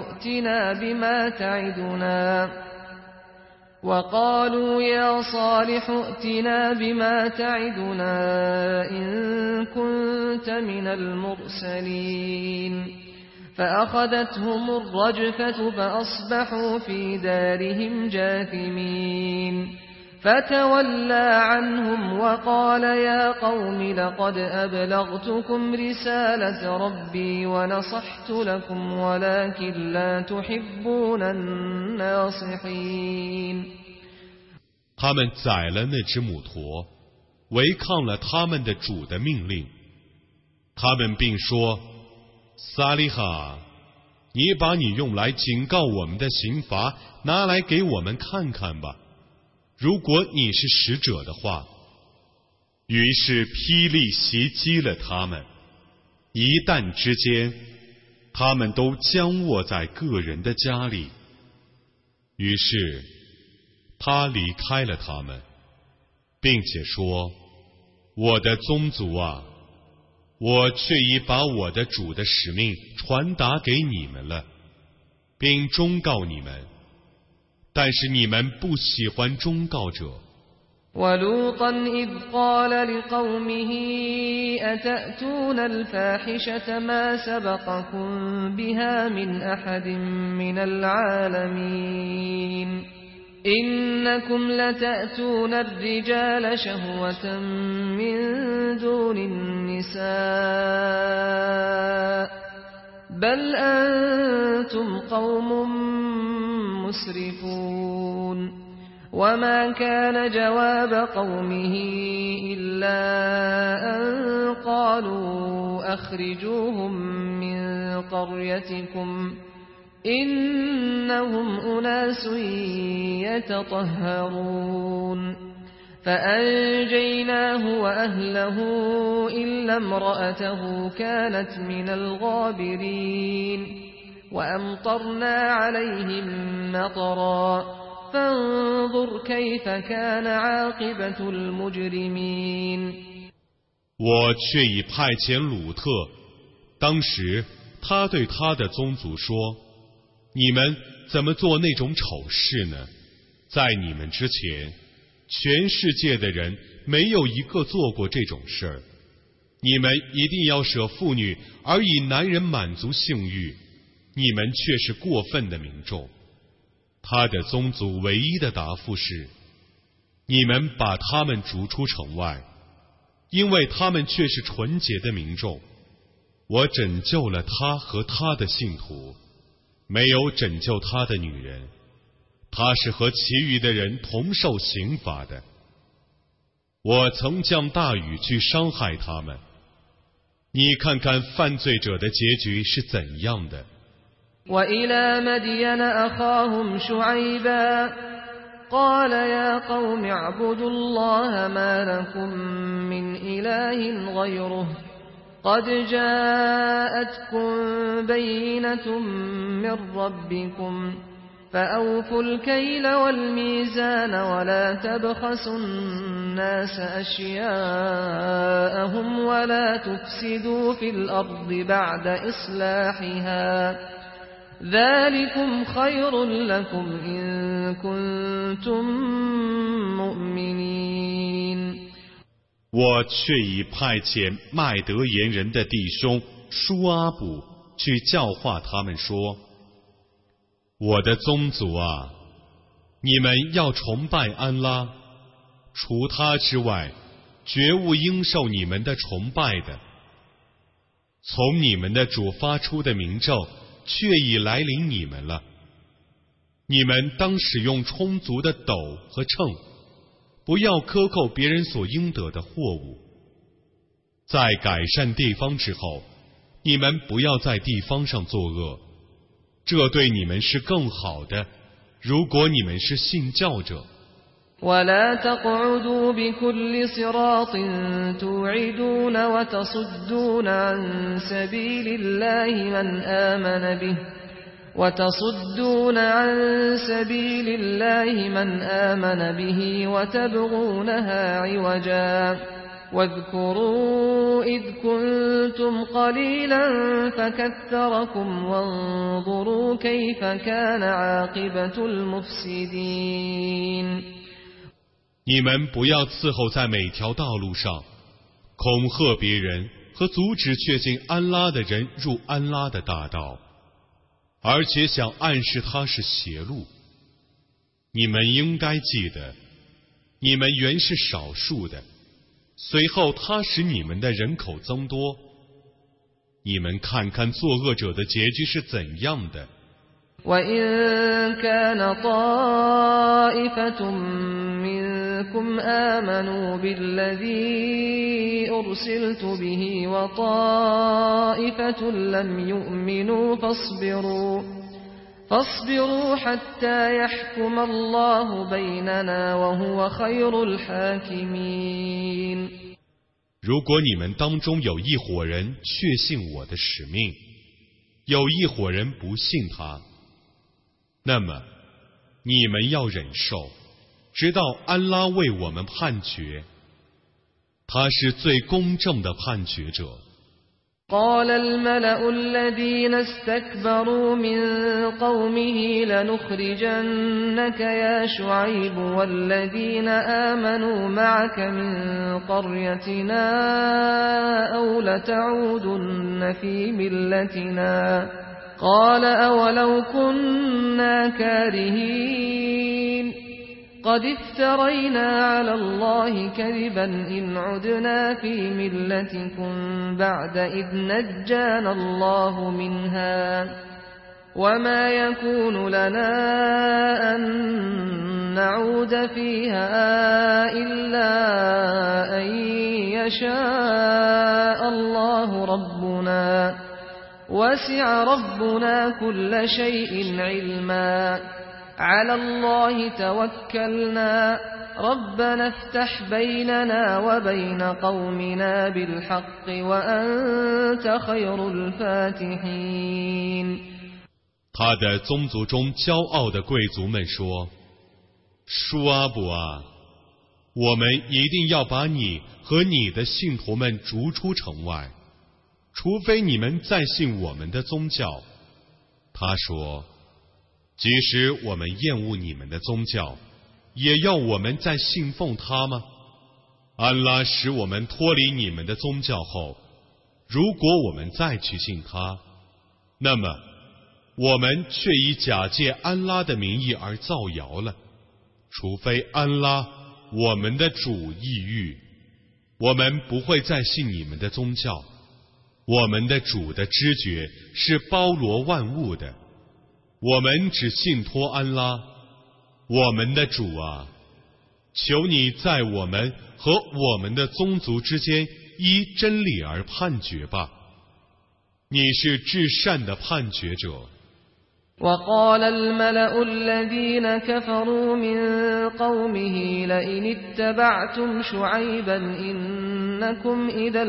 ائتنا بما تعدنا إن كنت من المرسلين فأخذتهم الرجفة فأصبحوا في دارهم جاثمين فتولى عنهم وقال يا قوم لقد أبلغتكم رسالة ربي ونصحت لكم ولكن لا تحبون الناصحين 他们宰了那只母驼，违抗了他们的主的命令。他们并说：撒利哈，你把你用来警告我们的刑罚拿来给我们看看吧，如果你是使者的话。于是霹雳袭击了他们，一旦之间，他们都僵卧在个人的家里。于是他离开了他们，并且说：我的宗族啊，我却已把我的主的使命传达给你们了，并忠告你们，但是你们不喜欢忠告者。 ولوطا إذ قال لقومه أتأتون الفاحشة ما سبقكم بها من أحد من العالمين إنكم لتأتون الرجال شهوة من دون النساء بل أنتم قوم مسرفون وما كان جواب قومه إلا أن قالوا أخرجوهم من قريتكم إنهم أناس يتطهرون فأنجيناه وأهله إلا امرأته كانت من الغابرين وأمطرنا عليهم مطرا فانظر كيف كان عاقبة المجرمين 我却已派遣鲁特，当时他对他的宗族说：你们怎么做那种丑事呢？在你们之前，全世界的人没有一个做过这种事儿。你们一定要舍妇女而以男人满足性欲，你们却是过分的民众。他的宗族唯一的答复是：你们把他们逐出城外，因为他们却是纯洁的民众。我拯救了他和他的信徒，没有拯救他的女人，他是和其余的人同受刑罚的。我曾降大雨去伤害他们， 你看看犯罪者的结局是怎样的。 وإلى مدين أخاهم شعيبا قال يا قوم اعبدوا الله ما لكم من إله غيره قد جاءتكم بينة من ربكم فأوفوا الكيل والميزان ولا تبخسوا الناس أشياءهم ولا تفسدوا في الأرض بعد إصلاحها ذلكم خير لكم إن كنتم مؤمنين。 我却已派遣麦德言人的弟兄舒阿卜去教化他们说：我的宗族啊，你们要崇拜安拉，除他之外，绝无应受你们的崇拜的。从你们的主发出的明咒却已来临你们了，你们当使用充足的斗和秤，不要克扣别人所应得的货物。在改善地方之后，你们不要在地方上作恶，这对你们是更好的，如果你们是信教者。 ولا تقعدوا بكل صراط توعدون وتصدون عن سبيل الله من آمن به وتبغونها عوجا واذكروا إذ كنتم قليلا فكثركم وانظروا كيف كان عاقبة المفسدين。 你们不要伺候在每条道路上，恐吓别人和阻止确信安拉的人入安拉的大道，而且想暗示他是邪路。你们应该记得，你们原是少数的，随后他使你们的人口增多。你们看看作恶者的结局是怎样的。 وَإِن كَانَ طَائِفَةٌ مِّنكُمْ آمَنُوا بِالَّذِي أُرْسِلْتُ بِهِ وَطَائِفَةٌ لَّمْ يُؤْمِنُوا فاصبروا حتى يحكم الله بيننا وهو خير الحاكمين。 如果你们当中有一伙人确信我的使命，有一伙人不信他，那么你们要忍受，直到安拉为我们判决，他是最公正的判决者。 قال الملأ الذين استكبروا من قومه لنخرجنك يا شعيب والذين آمنوا معك من قريتنا أو لتعودن في ملتنا قال أولو كنا كارهين قد افترينا على الله كذبا إن عدنا في ملتكم بعد إذ نجانا الله منها وما يكون لنا أن نعود فيها إلا أن يشاء الله ربنا وسع ربنا كل شيء علما على الله توكلنا ربنا افتح بيننا وبين قومنا بالحق وأنت خير الفاتحين。 他的宗族中骄傲的贵族们说：舒阿卜啊，我们一定要把你和你的信徒们逐出城外，除非你们再信我们的宗教。他说：即使我们厌恶你们的宗教，也要我们再信奉他吗？安拉使我们脱离你们的宗教后，如果我们再去信他，那么我们却以假借安拉的名义而造谣了。除非安拉我们的主抑郁，我们不会再信你们的宗教。我们的主的知觉是包罗万物的，我们只信托安拉。我们的主啊，求你在我们和我们的宗族之间依真理而判决吧，你是至善的判决者。 وقال الملأ الذين كفروا من قومه لئن اتبعتم شعيبا إنكم إذا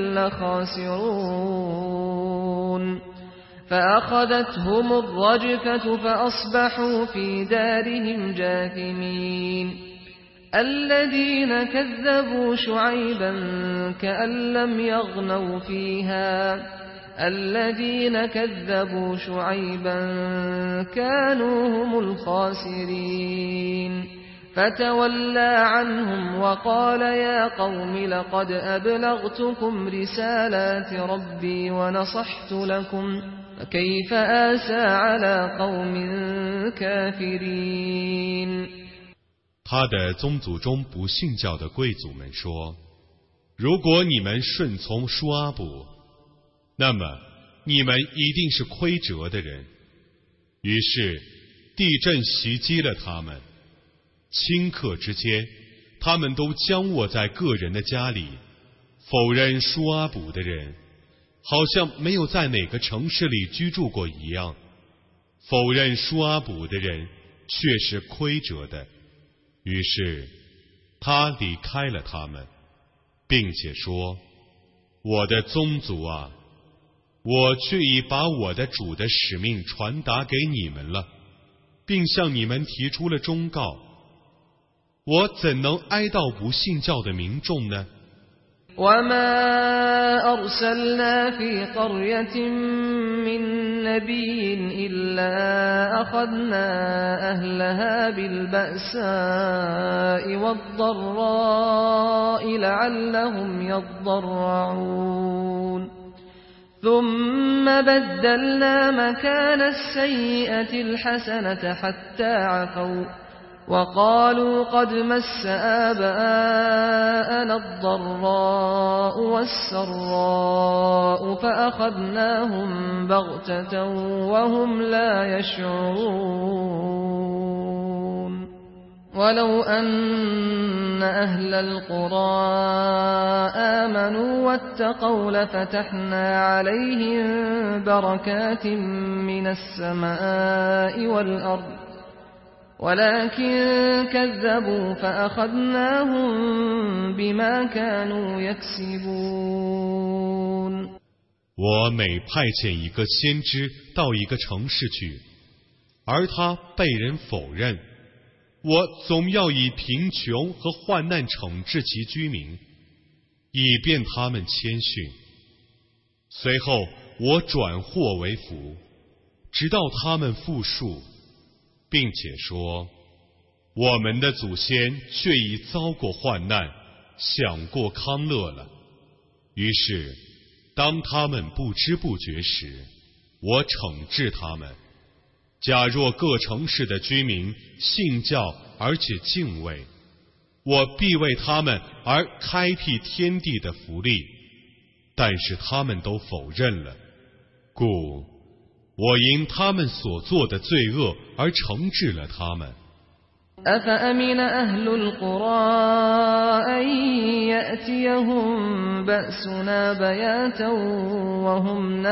لخاسرون فأخذتهم الرجفة فأصبحوا في دارهم جاثمين الذين كذبوا شعيبا كأن لم يغنوا فيها الذين كذبوا شعيبا كانوا هم الخاسرين فتولى عنهم وقال يا قوم لقد أبلغتكم رسالات ربي ونصحت لكم فكيف آسى على قوم كافرين。 他的宗族中不信教的贵族们说，如果你们顺从舒阿卜，那么你们一定是亏折的人。于是地震袭击了他们，顷刻之间他们都僵卧在个人的家里。否认舒阿卜的人好像没有在哪个城市里居住过一样，否认舒阿卜的人却是亏折的。于是他离开了他们，并且说，我的宗族啊，我却已把我的主的使命传达给你们了，并向你们提出了忠告，我怎能哀悼不信教的民众呢 وما أرسلنا في قرية من نبي إلا أخذنا أهلها بالبأساء والضراء لعلهم يضرعون ثم بدلنا مكان السيئة الحسنة حتى عفوا وقالوا قد مس آباءنا الضراء والسراء فأخذناهم بغتة وهم لا يشعرون ولو أن أهل القرى آمنوا واتقوا لفتحنا عليهم بركات من السماء والأرض ولكن كذبوا فأخذناهم بما كانوا يكسبون。 我每派遣一个先知到一个城市去，而他被人否认，我总要以贫穷和患难惩治其居民，以便他们谦逊。随后我转祸为福，直到他们复述，并且说，我们的祖先却已遭过患难，享过康乐了。于是当他们不知不觉时，我惩治他们。假若各城市的居民信教而且敬畏，我必为他们而开辟天地的福利，但是他们都否认了，故我因他们所做的罪恶而惩治了他们。 أفأمن أهل القرى أن يأتيهم بأسنا بياتا وهم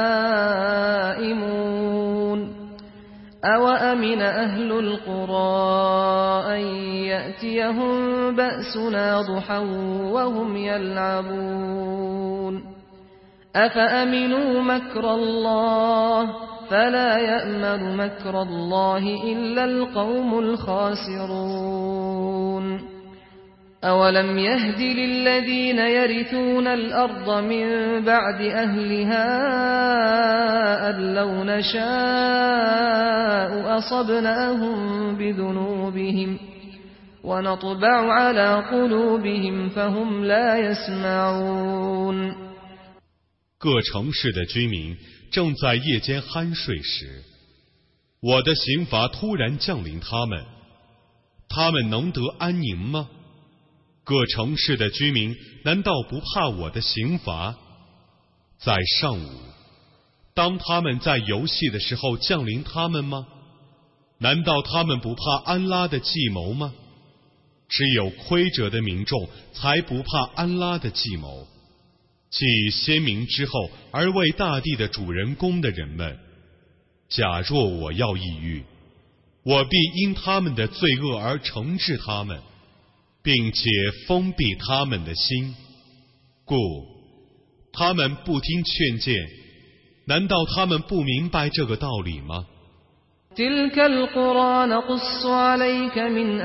نائمون أوأمن أهل القرى أن يأتيهم بأسنا ضحى وهم يلعبون أفأمنوا مكر الله فلا يأمن مكر الله إلا القوم الخاسرون أولم يهد للذين يرثون الأرض من بعد أهلها أن لو نشاء أصبناهم بذنوبهم ونطبع على قلوبهم فهم لا يسمعون。 各城市的居民正在夜间酣睡时，我的刑罚突然降临他们，他们能得安宁吗？各城市的居民难道不怕我的刑罚？在上午，当他们在游戏的时候降临他们吗？难道他们不怕安拉的计谋吗？只有亏折的民众才不怕安拉的计谋。 继先民之后而为大地的主人公的人们，假若我要抑郁，我必因他们的罪恶而惩治他们，并且封闭他们的心，故他们不听劝谏。难道他们不明白这个道理吗？ تلك القرى نقص عليك من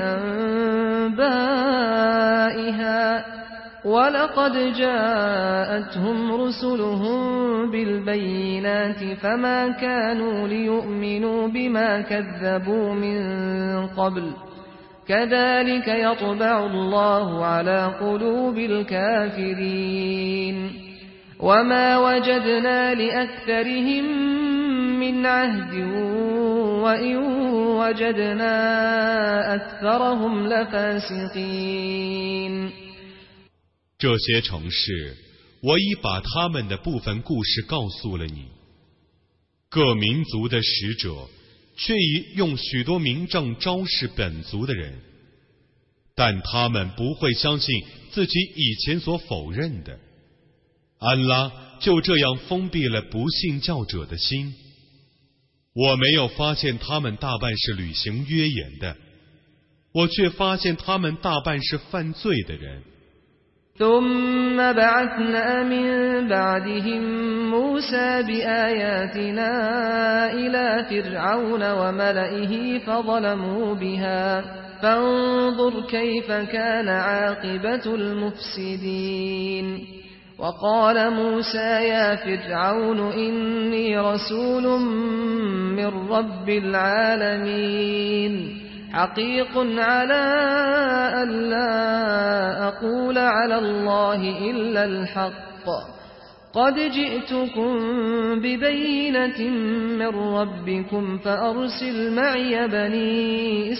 أنبائها ولقد جاءتهم رسلهم بالبينات فما كانوا ليؤمنوا بما كذبوا من قبل كذلك يطبع الله على قلوب الكافرين وما وجدنا لأكثرهم من عهد وإن وجدنا أكثرهم لفاسقين 这些城市，我已把他们的部分故事告诉了你。各民族的使者，却已用许多明证昭示本族的人，但他们不会相信自己以前所否认的。安拉就这样封闭了不信教者的心。我没有发现他们大半是履行约言的，我却发现他们大半是犯罪的人。 ثم بعثنا من بعدهم موسى بآياتنا إلى فرعون وملئه فظلموا بها فانظر كيف كان عاقبة المفسدين وقال موسى يا فرعون إني رسول من رب العالمين حقيق على أن لا أقول على الله إلا الحق قد جئتكم ببينة من ربكم فأرسل معي بني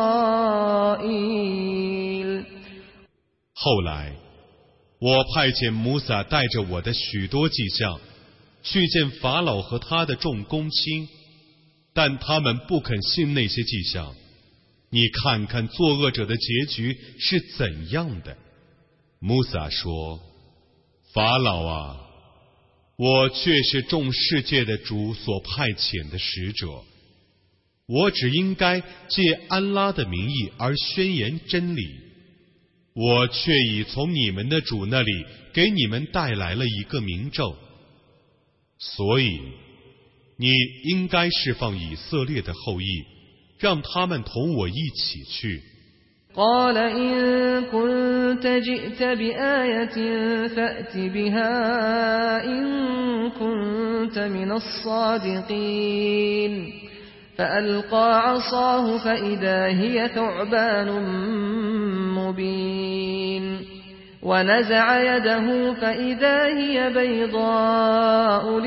إسرائيل 后来我派遣摩萨带着我的许多迹象去见法老和他的众公卿，但他们不肯信那些迹象。你看看作恶者的结局是怎样的。摩萨说：法老啊，我却是众世界的主所派遣的使者，我只应该借安拉的名义而宣言真理，我却已从你们的主那里给你们带来了一个明证，所以你应该释放以色列的后裔，让他们同我一起去。 قال إن كنت جئت بآية فأت بها إن كنت من الصادقين فألقى عصاه فإذا هي ثعبان مبين ونزع يده فإذا هي بيضاء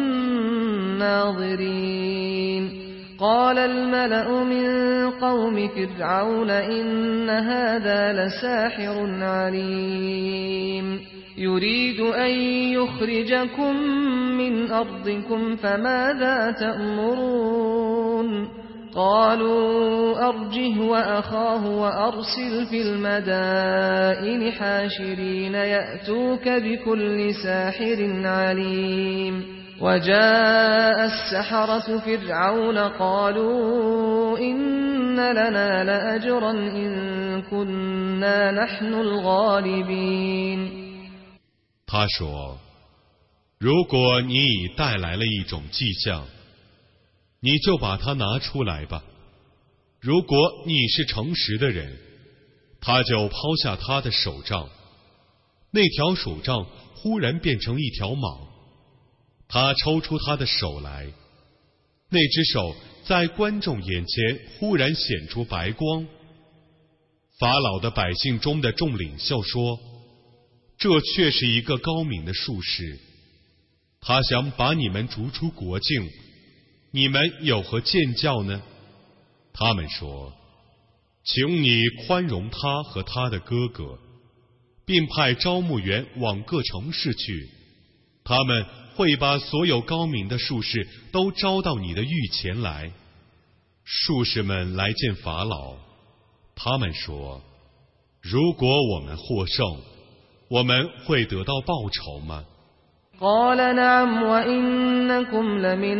للناظرين قال الملأ من قوم فرعون إن هذا لساحر عليم يريد أن يخرجكم من أرضكم فماذا تأمرون قالوا أرجه وأخاه وأرسل في المدائن حاشرين يأتوك بكل ساحر عليم وجاء السحرة فرعون قالوا إن لنا لأجرا إن كنا نحن الغالبين 他说，如果你已带来了一种迹象，你就把它拿出来吧。如果你是诚实的人，他就抛下他的手杖，那条手杖忽然变成一条蟒，他抽出他的手来，那只手在观众眼前忽然显出白光。法老的百姓中的众领袖说，这却是一个高明的术士，他想把你们逐出国境，你们有何见教呢？他们说，请你宽容他和他的哥哥，并派招募员往各城市去，他们会把所有高明的术士都招到你的御前来。术士们来见法老，他们说，如果我们获胜， 我们会得到报酬吗？ قال نعم وإنكم لمن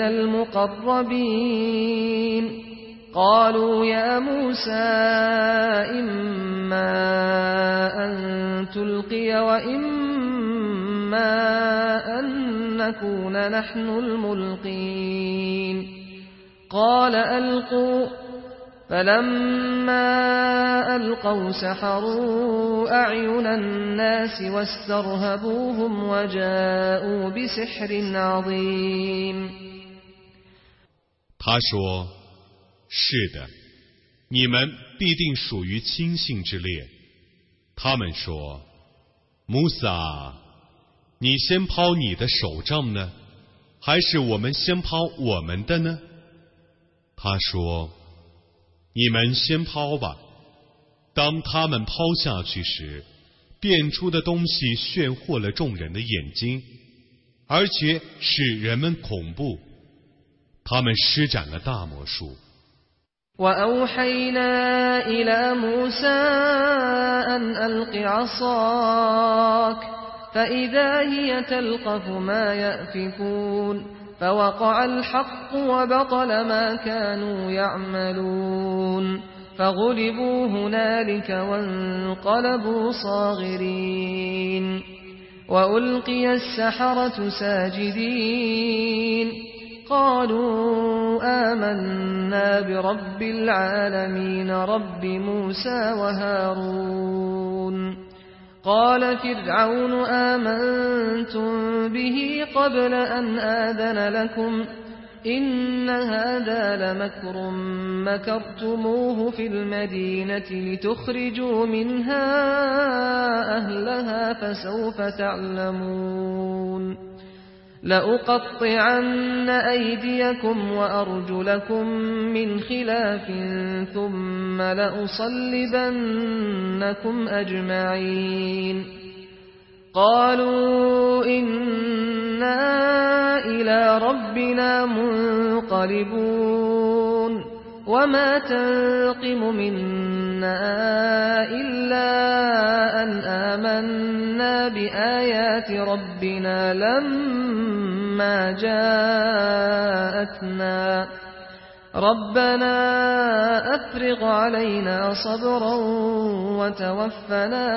المقربين قالوا يا موسى إما أن تلقي وإما أن نكون نحن الملقين قال ألقوا فلما ألقوا سحروا أعين الناس واسترهبوهم وجاءوا بسحر عظيم 他说：“是的，你们必定属于亲信之列。”他们说：“穆萨，你先抛你的手杖呢，还是我们先抛我们的呢？”他说：“你们先抛吧。”当他们抛下去时，变出的东西炫惑了众人的眼睛，而且使人们恐怖。他们施展了大魔术。 وأوحينا إلى موسى أن ألق عصاك فإذا هي تلقف ما يأفكون فوقع الحق وبطل ما كانوا يعملون فغلبوا هنالك وانقلبوا صاغرين وألقي السحرة ساجدين قالوا آمنا برب العالمين رب موسى وهارون قال فرعون آمنتم به قبل أن آذن لكم إن هذا لمكر مكرتموه في المدينة لتخرجوا منها أهلها فسوف تعلمون لأقطعن أيديكم وأرجلكم من خلاف ثم لأصلبنكم أجمعين قالوا إنا إلى ربنا منقلبون وما تنقم منا إلا أن آمنا بآيات ربنا لما جاءتنا ربنا أفرغ علينا صبرا وتوفنا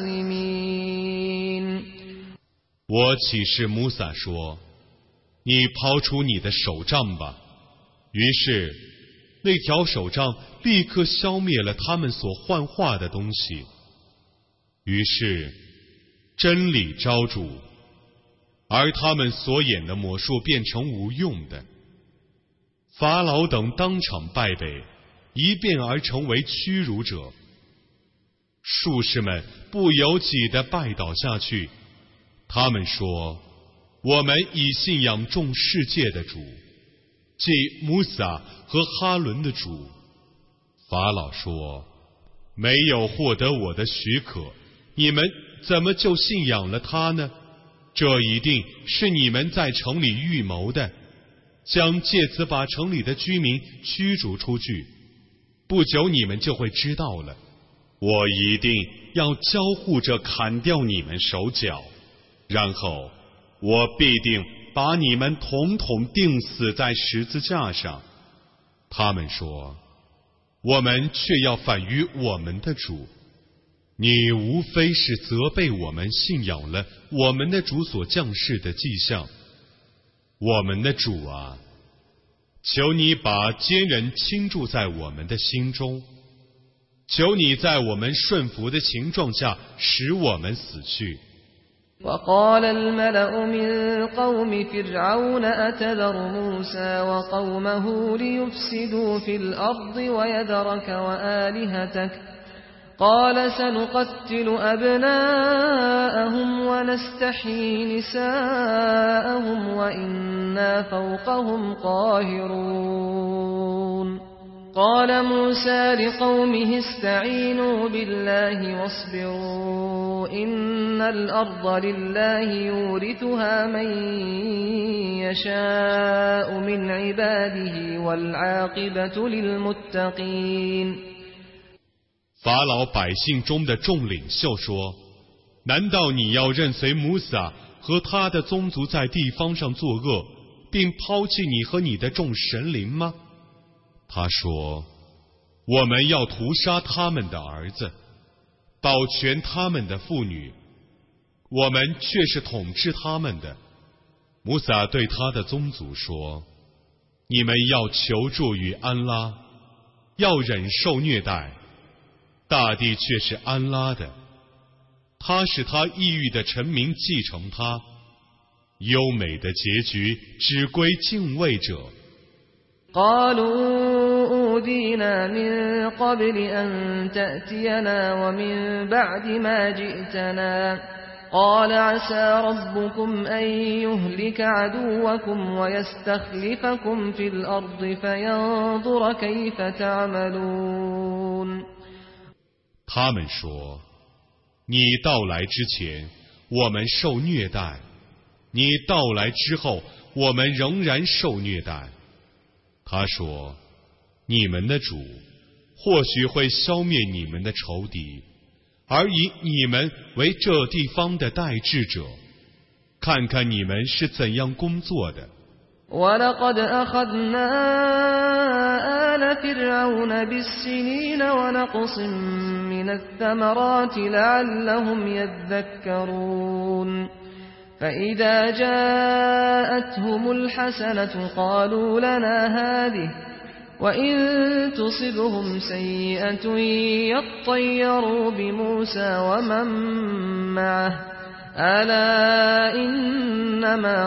مسلمين 我启示穆萨说：“你抛出你的手杖吧。”于是，那条手杖立刻消灭了他们所幻化的东西。于是，真理昭著，而他们所演的魔术变成无用的。法老等当场败北，一变而成为屈辱者。术士们不由己地拜倒下去。他们说：“我们已信仰众世界的主，即穆萨和哈伦的主。”法老说：“没有获得我的许可，你们怎么就信仰了他呢？这一定是你们在城里预谋的，将借此把城里的居民驱逐出去。不久你们就会知道了。我一定要交护着砍掉你们手脚，然后我必定把你们统统钉死在十字架上。”他们说：“我们却要反于我们的主，你无非是责备我们信仰了我们的主所降世的迹象。我们的主啊，求你把坚韧倾注在我们的心中，求你在我们顺服的情状下使我们死去。” وقال الملأ من قوم فرعون أتذر موسى وقومه ليفسدوا في الأرض ويذرك وآلهتك قال سنقتل أبناءهم ونستحيي نساءهم وإنا فوقهم قاهرون قال موسى لقومه استعينوا بالله واصبروا إن الأرض لله يورثها من يشاء من عباده والعاقبة للمتقين 法老百姓中的众领袖说：“ 难道你要任随穆萨和他的宗族在地方上作恶，并抛弃你和你的众神灵吗？他说，我们要屠杀他们的儿子，保全他们的妇女，我们却是统治他们的。穆萨对他的宗族说，你们要求助于安拉，要忍受虐待，大地却是安拉的，他使他抑郁的臣民继承他，优美的结局只归敬畏者。 قالوا أوذينا من قبل أن تأتينا ومن بعد ما جئتنا قال عسى ربكم أن يهلك عدوكم ويستخلفكم في الأرض فينظر كيف تعملون。 他们说，你到来之前我们受虐待，你到来之后我们仍然受虐待。他说，你们的主或许会消灭你们的仇敌，而以你们为这地方的代治者，看看你们是怎样工作的。 وَلَقَدْ أَخَذْنَا آلَ فِرْعَوْنَ بِالسِّنِينَ وَنَقْصٍ مِّنَ الثَّمَرَاتِ لَعَلَّهُمْ يَذَّكَّرُونَ فإذا جاءتهم الحسنة قالوا لنا هذه وإن تصبهم سيئة يطيروا بموسى ومن معه ألا إنما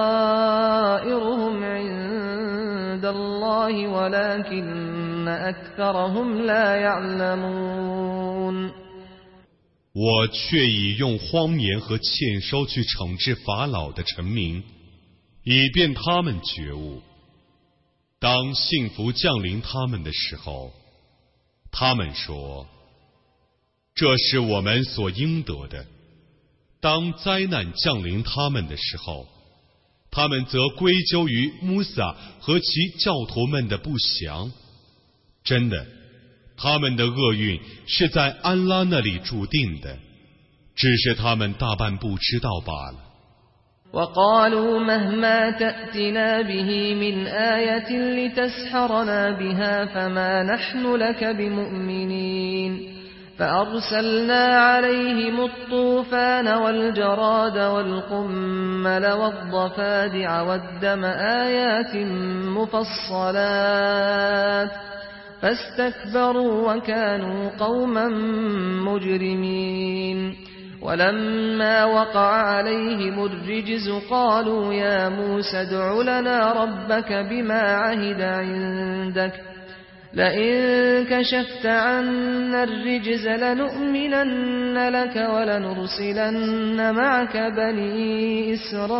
طائرهم عند الله ولكن أكثرهم لا يعلمون。 我却已用荒年和欠收去惩治法老的臣民，以便他们觉悟。当幸福降临他们的时候，他们说，这是我们所应得的。当灾难降临他们的时候，他们则归咎于穆萨和其教徒们的不祥。真的，他们的厄运是在安拉那里注定的，只是他们大半不知道罢了。 وقالوا مهما تأتنا به من آية لتسحرنا بها فما نحن لك بمؤمنين فأرسلنا عليهم الطوفان والجراد والقمل والضفادع والدم آيات مفصلات فاستكبروا وكانوا قوما مجرمين ولما وقع عليهم الرجز قالوا يا موسى ادع لنا ربك بما عهد عندك لئن كشفت عنا الرجز لنؤمنن لك ولنرسلن معك بني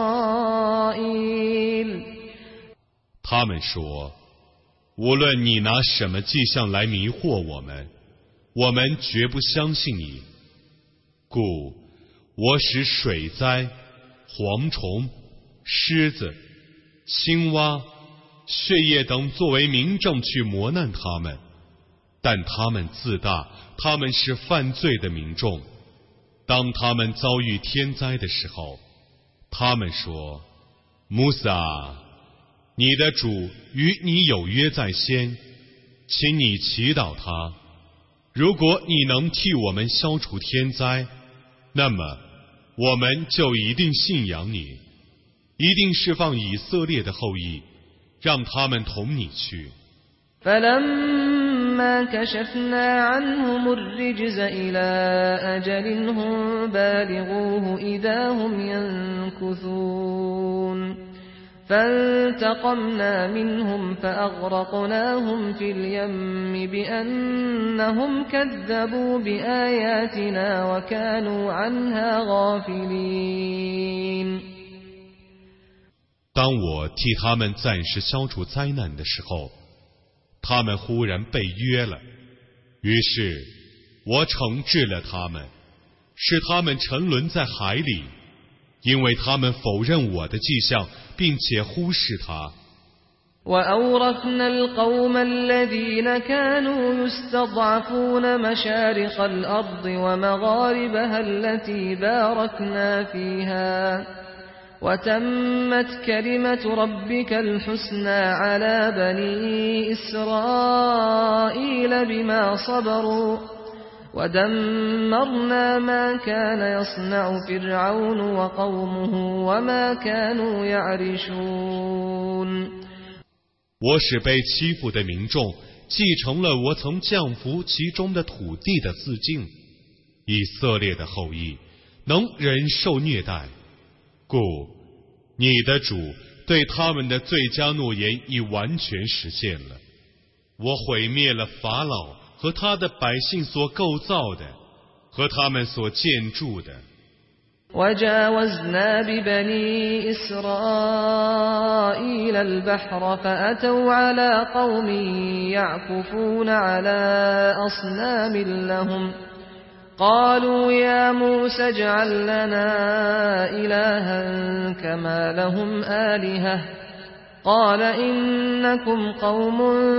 إسرائيل。 他们说，无论你拿什么迹象来迷惑我们，我们绝不相信你。故我使水灾、蝗虫、狮子、青蛙、血液等作为明证去磨难他们，但他们自大，他们是犯罪的民众。当他们遭遇天灾的时候，他们说，穆萨，你的主与你有约在先，请你祈祷他，如果你能替我们消除天灾，那么我们就一定信仰你，一定释放以色列的后裔，让他们同你去。 فلما كشفنا عنهم الرجز إلى أجل هم بالغوه إذا هم ينكثون فانتقمنا منهم فأغرقناهم في اليم بأنهم كذبوا بآياتنا وكانوا عنها غافلين。 当我替他们暂时消除灾难的时候，他们忽然被约了，于是我惩治了他们，使他们沉沦在海里，因为他们否认我的迹象，并且忽视它。 وأورثنا القوم الذين كانوا يستضعفون مشارق الأرض ومغاربها التي باركنا فيها وتمت كلمة ربك الحسنى على بني إسرائيل بما صبروا ودمرنا ما كان يصنع فرعون وقومه وما كانوا يعرشون 我使被欺负的民众继承了我曾降服其中的土地的自敬，以色列的后裔能忍受虐待，故你的主对他们的最佳诺言已完全实现了。我毁灭了法老和他的百姓所构造的和他们所建筑的。 وجاوزنا ببني إسرائيل البحر فأتوا على قوم يعكفون على أصنام لهم قالوا يا موسى اجعل لنا إلها كما لهم آلهة قال إنكم قوم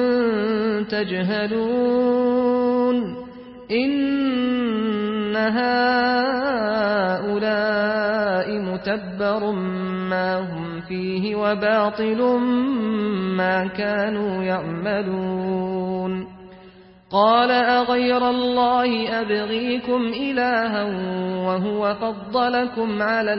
تجهلون إن هؤلاء متبر ما هم فيه وباطل ما كانوا يعملون قال أغير الله أبغيكم إلها وهو فضلكم على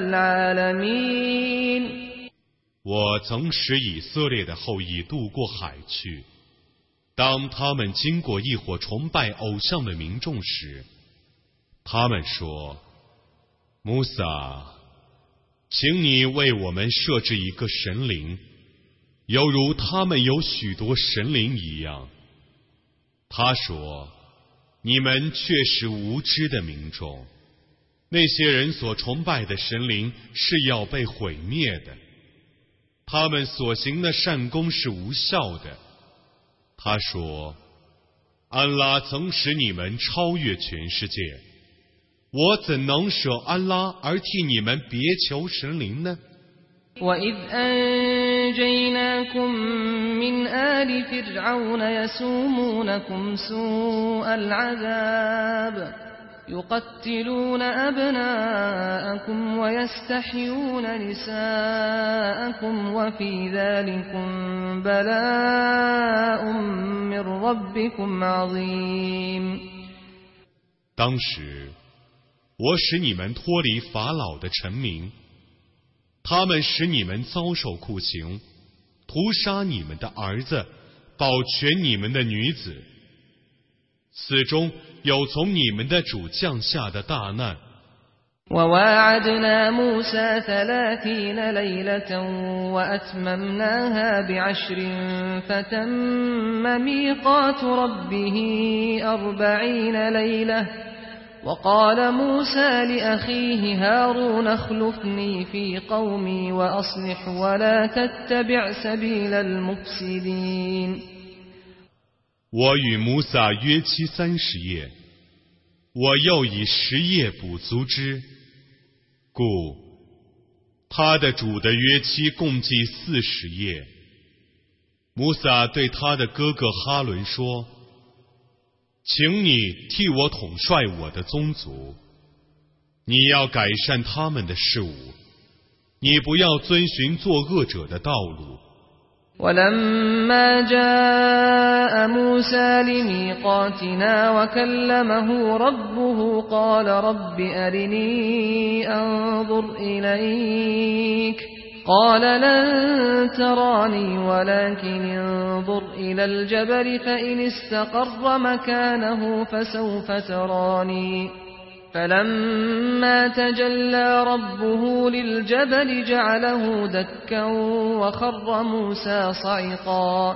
العالمين 我曾使以色列的后裔渡过海去，当他们经过一伙崇拜偶像的民众时，他们说：“穆萨，请你为我们设置一个神灵，犹如他们有许多神灵一样。”他说：“你们却是无知的民众，那些人所崇拜的神灵是要被毁灭的，他们所行的善功是无效的。”他说：“安拉曾使你们超越全世界，我怎能舍安拉而替你们别求神灵呢？” وَإِذْ أَنْجَيْنَاكُمْ مِنْ آلِ فِرْعَوْنَ يَسُومُونَكُمْ سُوءَ الْعَذَابِ يُقَتِّلُونَ أَبْنَاءَكُمْ وَيَسْتَحْيُونَ نِسَاءَكُمْ وَفِي ذَلِكُمْ بَلَاءٌ مِّن رَّبِّكُمْ عَظِيمٌ 当时，我使你们脱离法老的臣民，他们使你们遭受酷刑，屠杀你们的儿子，保全你们的女子。此中有从你们的主降下的大难。 وواعدنا موسى 30 ليلة وأتممناها ب10 فتم ميقات ربه 40 ليلة وقال موسى لأخيه هارون اخلفني في قومي وأصلح ولا تتبع سبيل المفسدين 我与穆萨约期30夜，我又以10夜补足之，故他的主的约期共计40夜。穆萨对他的哥哥哈伦说：“请你替我统帅我的宗族，你要改善他们的事物，你不要遵循作恶者的道路。” ولما جاء موسى لميقاتنا وكلمه ربه قال رب أرني أنظر إليك قال لن تراني ولكن انظر إلى الجبل فإن استقر مكانه فسوف تراني فلما تجلى ربه للجبل جعله دكا وخر موسى صعقا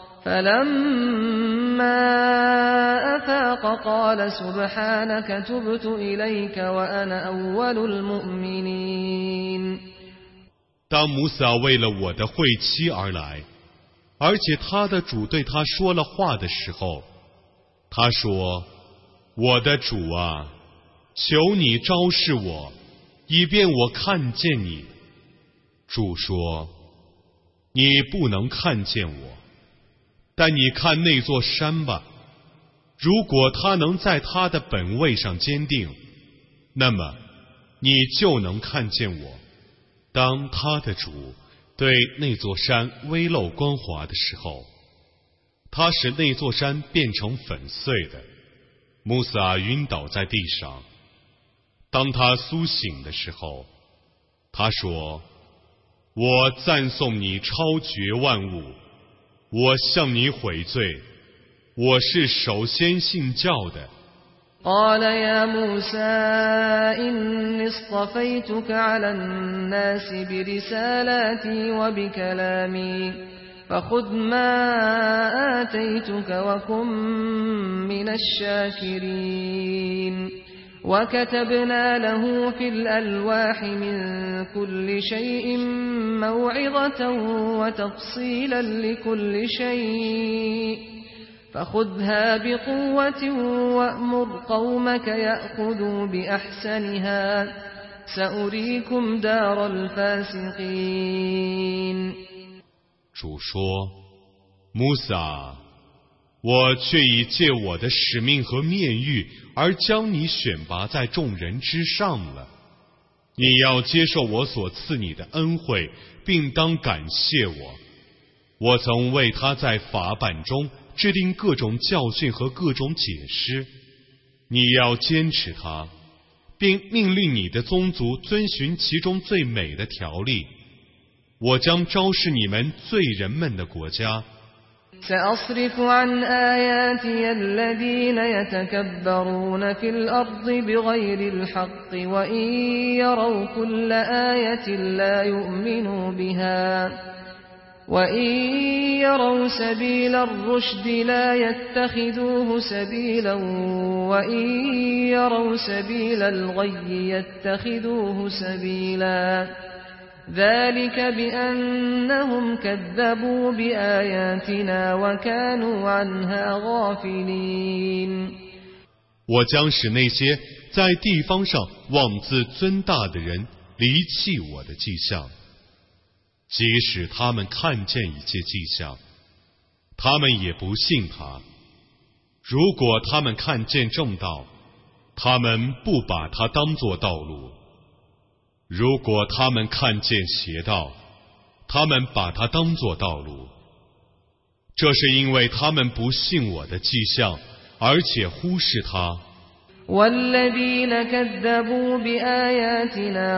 فلما أفاق قال سبحانك تبت إليك وأنا أول المؤمنين 当穆萨为了我的会期而来，而且他的主对他说了话的时候，他说：“我的主啊，求你昭示我，以便我看见你。”主说：“ 你不能看见我，但你看那座山吧，如果它能在它的本位上坚定，那么你就能看见我。当他的主对那座山微露光华的时候，他使那座山变成粉碎的，穆萨晕倒在地上。当他苏醒的时候，他说：我赞颂你超绝万物，我向你悔罪，我是首先信教的。 قال يا موسى إني اصطفيتك على الناس برسالاتي وبكلامي فخذ ما آتيتك وكن من الشاكرين وكتبنا له في الألواح من كل شيء موعظة وتفصيلا لكل شيء فخذها بقوة وأمر قومك يأخذوا بأحسنها سأريكم دار الفاسقين 主说：穆萨，我却已借我的使命和面谕而将你选拔在众人之上了。你要接受我所赐你的恩惠，并当感谢我。我曾为他在法版中制定各种教训和各种解释，你要坚持它，并命令你的宗族遵循其中最美的条例。我将昭示你们罪人们的国家。 سأصرف عن آياتي الذين يتكبرون في الأرض بغير الحق وإن يروا كل آية لا يؤمنوا بها وإن يروا سبيل الرشد لا يتخذوه سبيلا وإن يروا سبيل الغي يتخذوه سبيلا ذلك بأنهم كذبوا بآياتنا وكانوا عنها غافلين 我将使那些在地方上妄自尊大的人离弃我的迹象，即使他们看见一切迹象，他们也不信他。如果他们看见正道，他们不把它当作道路；如果他们看见邪道，他们把它当作道路。这是因为他们不信我的迹象，而且忽视它。 والذين كذبوا بآياتنا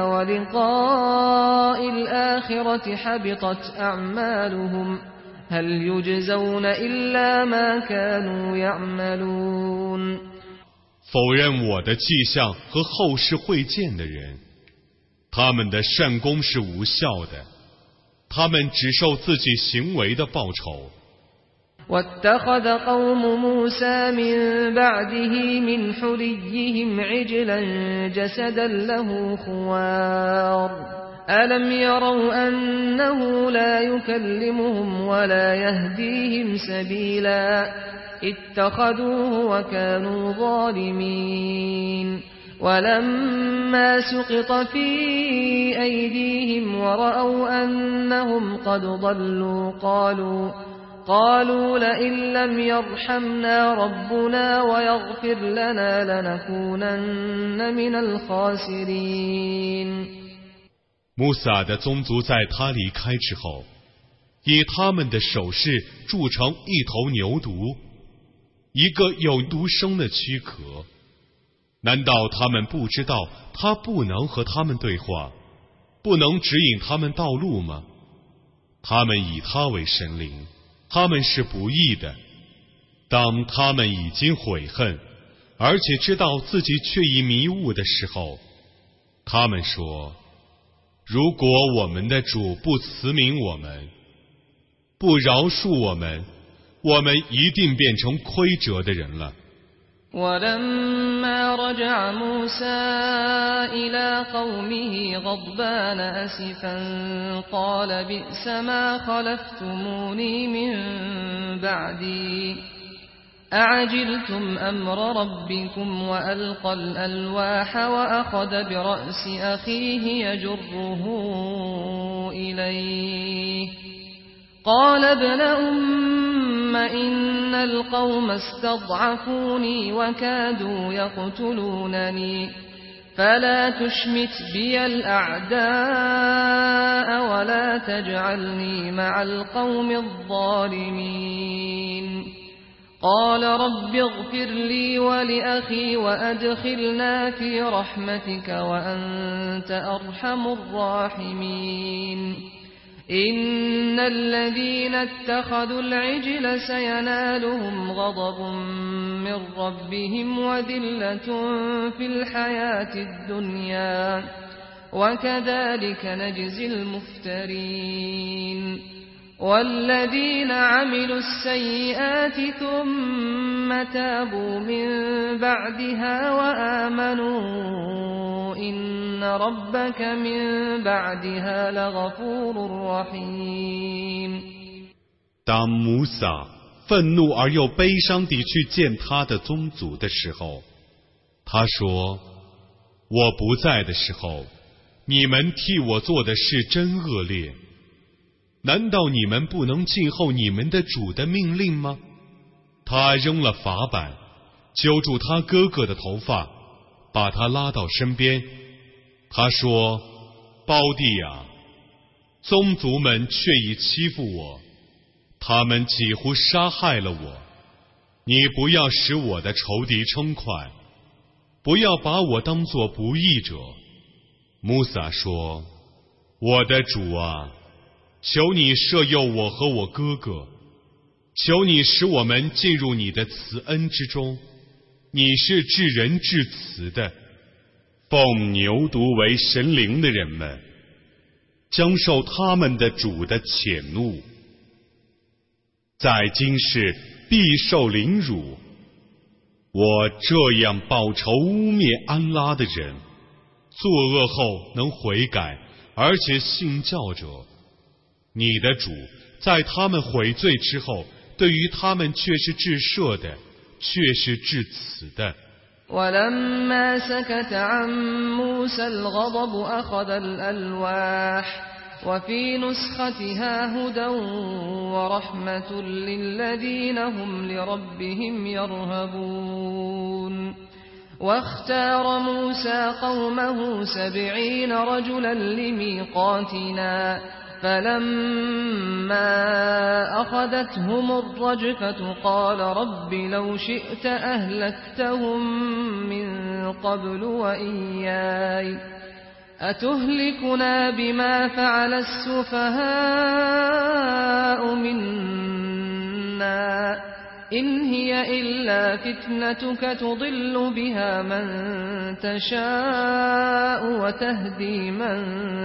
ولقاء الآخرة حبطت أعمالهم هل يجزون إلا ما كانوا يعملون 否认我的迹象和后世会见的人，他们的善功是无效的，他们只受自己行为的报酬。 واتخذ قوم موسى من بعده من حليهم عجلا جسدا له خوار ألم يروا أنه لا يكلمهم ولا يهديهم سبيلا اتخذوه وكانوا ظالمين ولما سقط في أيديهم ورأوا أنهم قد ضلوا قالوا لئن لم يرحمنا ربنا ويغفر لنا لنكونن من الخاسرين 穆萨的宗族在他离开之后，以他们的手势铸成一头牛犊，一个有毒生的躯壳。难道他们不知道他不能和他们对话，不能指引他们道路吗？他们以他为神灵，他们是不义的。当他们已经悔恨，而且知道自己却已迷雾的时候，他们说：如果我们的主不慈悯我们，不饶恕我们，我们一定变成亏折的人了。 ولما رجع موسى إلى قومه غضبان أسفا قال بئس ما خلفتموني من بعدي أعجلتم أمر ربكم وألقى الألواح وأخذ برأس أخيه يجره إليه قال ابن أم إن القوم استضعفوني وكادوا يقتلونني فلا تشمت بي الأعداء ولا تجعلني مع القوم الظالمين قال رب اغفر لي ولأخي وأدخلنا في رحمتك وأنت أرحم الراحمين إن الذين اتخذوا العجل سينالهم غضب من ربهم وذلة في الحياة الدنيا وكذلك نجزي المفترين والذين عملوا السيئات ثم تابوا من بعدها وآمنوا إن ربك من بعدها لغفور رحيم。 当摩撒愤怒而又悲伤地去见他的宗族的时候，他说：“我不在的时候，你们替我做的事真恶劣。难道你们不能静候你们的主的命令吗？”他扔了法板，揪住他哥哥的头发，把他拉到身边。他说：“胞弟啊，宗族们却已欺负我，他们几乎杀害了我。你不要使我的仇敌称快，不要把我当作不义者。”穆萨说：“我的主啊，求你赦宥我和我哥哥，求你使我们进入你的慈恩之中。你是至仁至慈的。奉牛犊为神灵的人们，将受他们的主的谴怒，在今世必受凌辱。我这样报仇污蔑安拉的人，作恶后能悔改，而且信教者，你的主在他们悔罪之后，对于他们却是至赦的，却是至慈的。 ولما سكت عن موسى الغضب أخذ الألواح وفي نسختها هدى ورحمة للذين هم لربهم يرهبون واختار موسى قومه 70 رجلا لميقاتنا فلما أخذتهم الرجفة قال رب لو شئت أهلكتهم من قبل وإياي أتهلكنا بما فعل السفهاء منا إن هي إلا فتنتك تضل بها من تشاء وتهدي من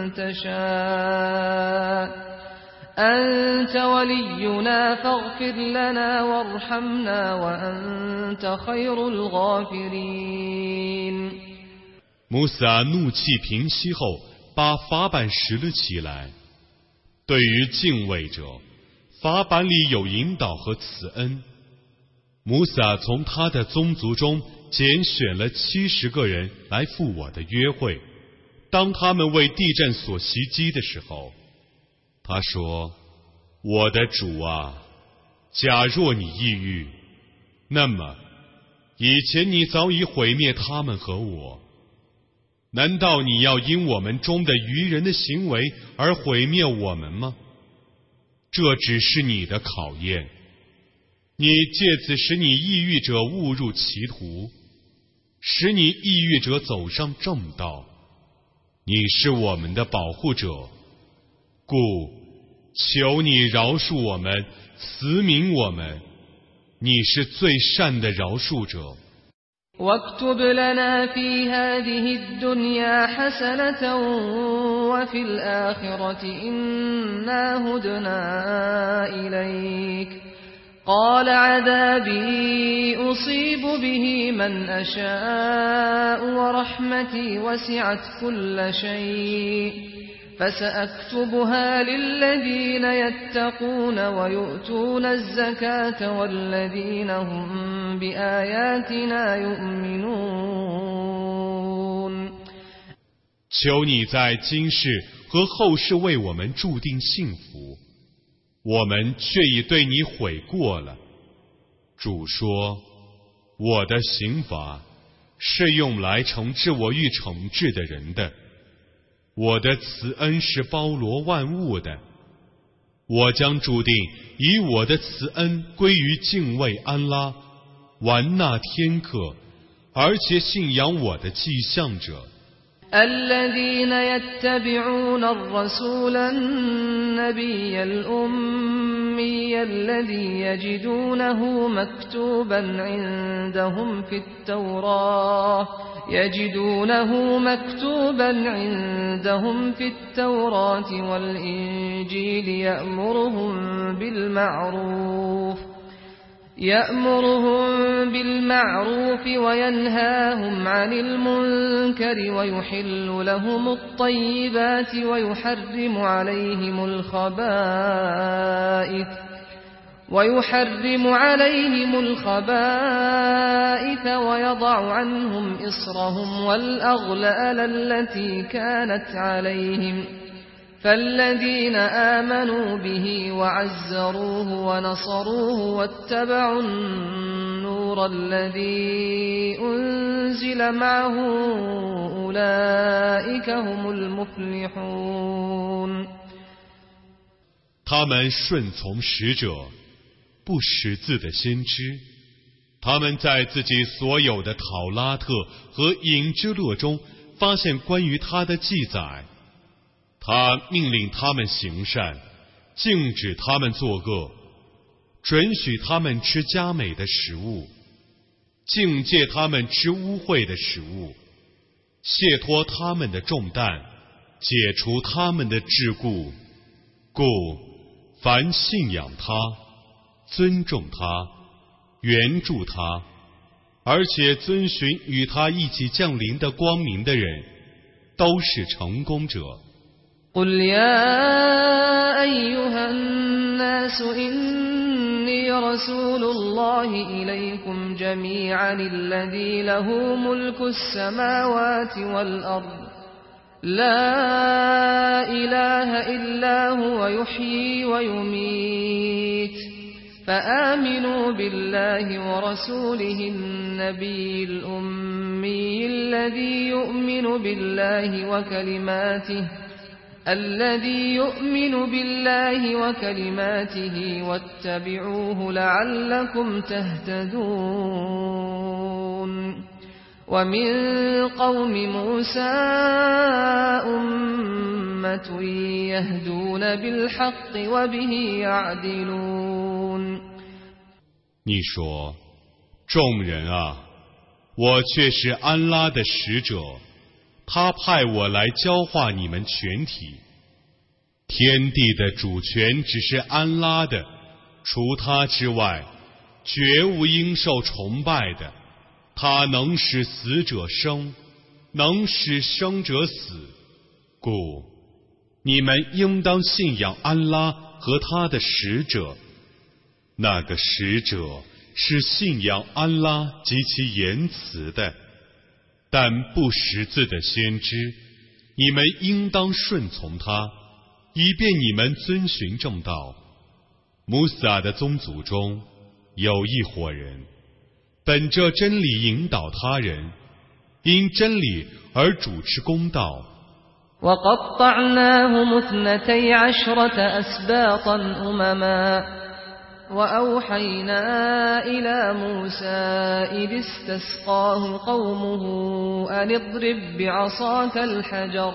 تشاء أنت ولينا فاغفر لنا وارحمنا وأنت خير الغافرين。 穆萨怒气平息后，把法板拾了起来。对于敬畏者，法板里有引导和慈恩。穆萨从他的宗族中拣选了70个人来赴我的约会。当他们为地震所袭击的时候，他说：“我的主啊，假若你抑郁，那么以前你早已毁灭他们和我。难道你要因我们中的愚人的行为而毁灭我们吗？这只是你的考验。你借此使你抑郁者误入歧途，使你抑郁者走上正道。你是我们的保护者，故求你饶恕我们，慈悯我们，你是最善的饶恕者。 واكتب لنا في هذه الدنيا حسنة وفي الآخرة إنا هدنا إليك قال عذابي أصيب به من أشاء ورحمتي وسعت كل شيء فسأكتبها للذين يتقون ويؤتون الزكاة والذين هم بآياتنا يؤمنون。 求你在今世和后世为我们注定幸福， 我们却已对你悔过了。主说，我的刑罚是用来惩治我欲惩治的人的，我的慈恩是包罗万物的，我将注定以我的慈恩归于敬畏安拉、完纳天课，而且信仰我的迹象者。 الذين يتبعون الرسول النبي الأمي الذي يجدونه مكتوبا عندهم في التوراة والإنجيل يأمرهم بالمعروف وينهاهم عن المنكر ويحل لهم الطيبات ويحرم عليهم الخبائث ويضع عنهم إصرهم والأغلال التي كانت عليهم فالذين آمنوا به وعزروه ونصروه واتبعوا النور الذي أنزل معه أولئك هم المفلحون。 他们顺从使者，不识字的先知，他们在自己所有的讨拉特和隐之勒中发现关于他的记载。他命令他们行善，禁止他们作恶，准许他们吃佳美的食物，境戒他们吃污秽的食物，卸脱他们的重担，解除他们的桎梏。故凡信仰他、尊重他、援助他，而且遵循与他一起降临的光明的人，都是成功者。 قل يا أيها الناس إني رسول الله إليكم جميعا الذي له ملك السماوات والأرض لا إله إلا هو يحيي ويميت فآمنوا بالله ورسوله النبي الأمي الذي يؤمن بالله وكلماته واتبعوه لعلكم تهتدون ومن قوم موسى أمة يهدون بالحق وبه يعدلون。 你说，众人啊，我却是安拉的使者，他派我来教化你们全体。天地的主权只是安拉的，除他之外，绝无应受崇拜的。他能使死者生，能使生者死，故你们应当信仰安拉和他的使者。那个使者是信仰安拉及其言辞的，但不识字的先知，你们应当顺从他，以便你们遵循正道。穆萨的宗族中有一伙人，本着真理引导他人，因真理而主持公道。 وقطعناهم 12 أسباطا أمما وأوحينا إلى موسى إذ استسقاه قومه أن اضرب بعصاك الحجر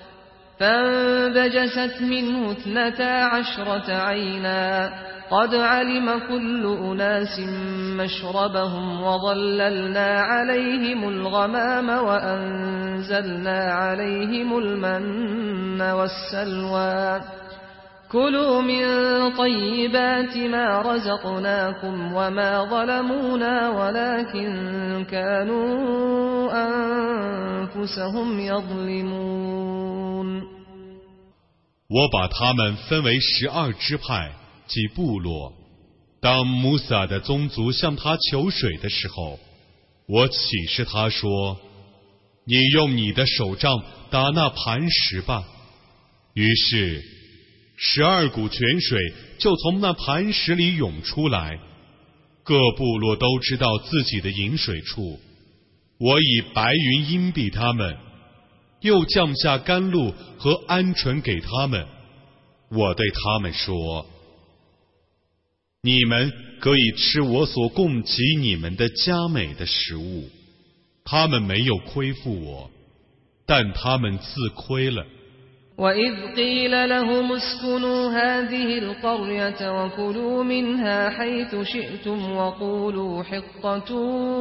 فانبجست منه 12 عينا قد علم كل أناس مشربهم وظللنا عليهم الغمام وأنزلنا عليهم المن والسلوى كلوا من طيبات ما رزقناكم وما ظلمونا ولكن كانوا أنفسهم يظلمون。 我把他们分为12支派及部落。当穆萨的宗族向他求水的时候，我启示他说：“你用你的手杖打那磐石吧。”于是 12股泉水就从那磐石里涌出来，各部落都知道自己的饮水处。我以白云荫蔽他们，又降下甘露和鹌鹑给他们。我对他们说：你们可以吃我所供给你们的佳美的食物。他们没有亏负我，但他们自亏了。 وَإِذْ قِيلَ لَهُمُ اسْكُنُوا هَذِهِ الْقَرْيَةَ وَكُلُوا مِنْهَا حَيْثُ شِئْتُمْ وَقُولُوا حِطَّةٌ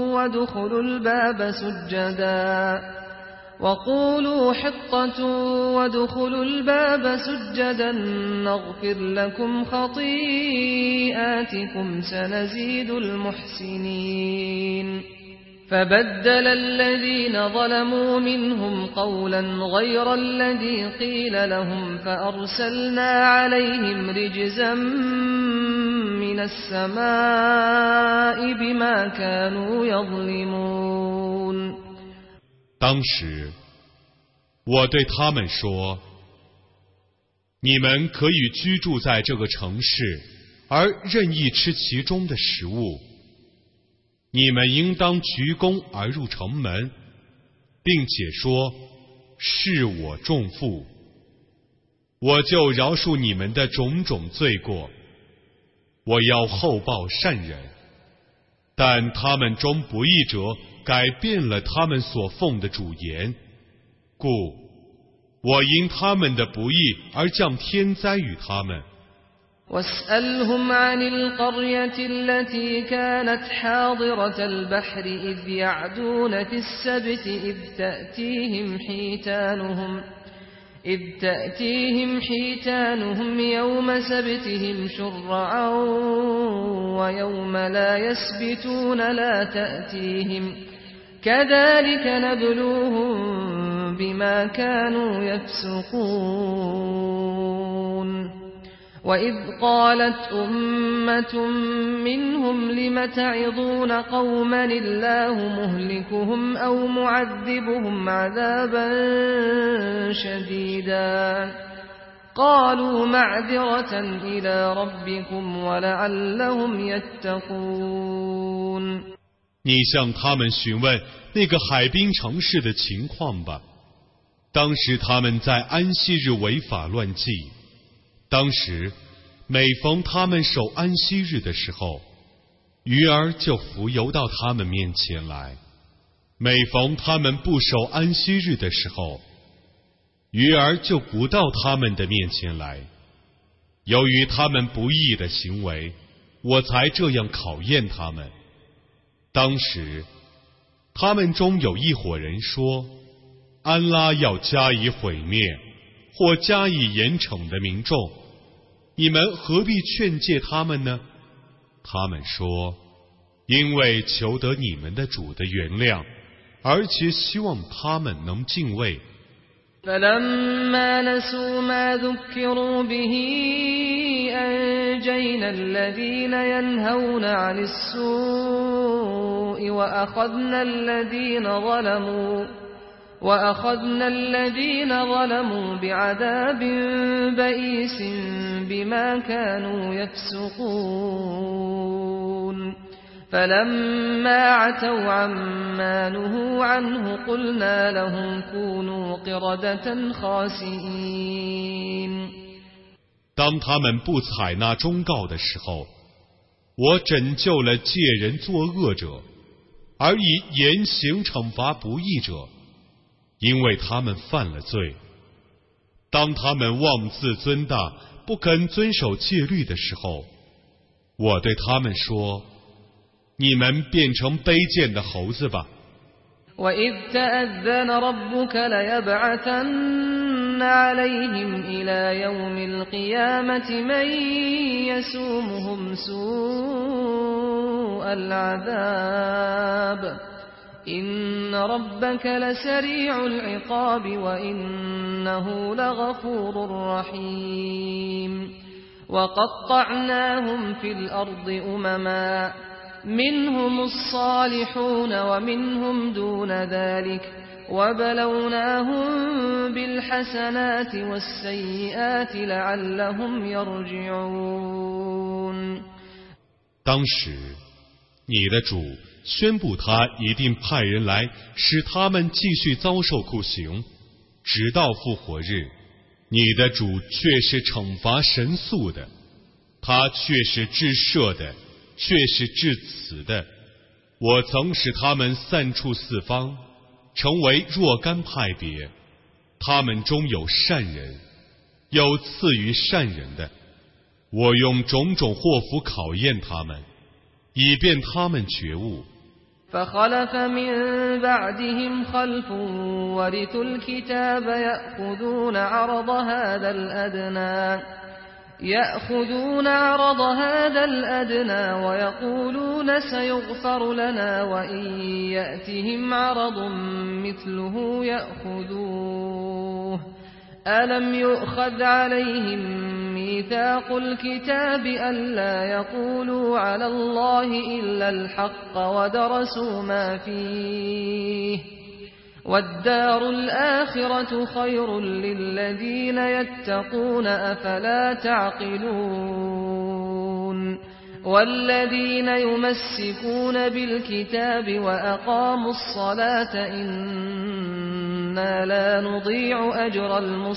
وَادْخُلُوا الْبَابَ سُجَّدًا نَغْفِرْ لَكُمْ خَطِيئَاتِكُمْ سَنَزِيدُ الْمُحْسِنِينَ فبدل الذين ظلموا منهم قولا غير الذي قيل لهم فأرسلنا عليهم رجزا من السماء بما كانوا يظلمون。 当时，我对他们说：你们可以居住在这个城市，而任意吃其中的食物。你们应当鞠躬而入城门，并且说：是我重负，我就饶恕你们的种种罪过。我要厚报善人，但他们中不义者改变了他们所奉的主言，故我因他们的不义而降天灾与他们。 واسألهم عن القرية التي كانت حاضرة البحر إذ يعدون في السبت إذ تأتيهم حيتانهم يوم سبتهم شرعا ويوم لا يسبتون لا تأتيهم كذلك نبلوهم بما كانوا يفسقون وإذ قالت أمة منهم لم تعظون قوما الله مهلكهم أو معذبهم عذابا شديدا قالوا معذرة إلى ربكم ولعلهم يتقون。 你向他们询问那个海滨城市的情况吧。当时他们在安息日违法乱纪。当时，每逢他们守安息日的时候，鱼儿就浮游到他们面前来；每逢他们不守安息日的时候，鱼儿就不到他们的面前来。由于他们不义的行为，我才这样考验他们。当时，他们中有一伙人说：安拉要加以毁灭，或加以严惩的民众，你们何必劝诫他们呢？他们说：因为求得你们的主的原谅，而且希望他们能敬畏。 فلما نسوا ما ذكروا به أنجينا الذين ينهون عن السوء وأخذنا الذين ظلموا بعذاب بئيس بما كانوا يفسقون فلما عتوا عما نهوا عنه قلنا لهم كونوا قردة خاسئين。 当他们不采纳忠告的时候，我拯救了借人作恶者，而以严刑惩罚不义者，因为他们犯了罪。当他们妄自尊大，不肯遵守戒律的时候，我对他们说：你们变成卑贱的猴子吧。 وَإِذْ تَأَذَّنَ رَبُّكَ لَيَبْعَثَنَّ عَلَيْهِمْ إِلَى يَوْمِ الْقِيَامَةِ مَن يَسُومُهُمْ سُوءَ الْعَذَابِ إِنَّ رَبَّكَ لَسَرِيعُ الْعِقَابِ وَإِنَّهُ لَغَفُورٌ رَّحِيمٌ وَقَطَّعْنَاهُمْ فِي الْأَرْضِ أُمَمًا منهم الصالحون ومنهم دون ذلك وبلوناهم بالحسنات والسيئات لعلهم يرجعون。 当时，你的主宣布他一定派人来，使他们继续遭受酷刑，直到复活日。你的主却是惩罚神速的，他却是至赦的，却是至慈的。我曾使他们散处四方，成为若干派别，他们中有善人，有赐予善人的。我用种种祸福考验他们，以便他们觉悟。 فخلف من بعدهم خلف ورثوا الكتاب يأخذون عرض هذا الأدنى ويقولون سيغفر لنا وإن يأتهم عرض مثله يأخذوه ألم يؤخذ عليهم ميثاق الكتاب ألا يقولوا على الله إلا الحق ودرسوا ما فيه والدار الآخرة خير للذين يتقون أفلا تعقلون والذين يمسكون بالكتاب وأقاموا الصلاة إنا لا نضيع أجر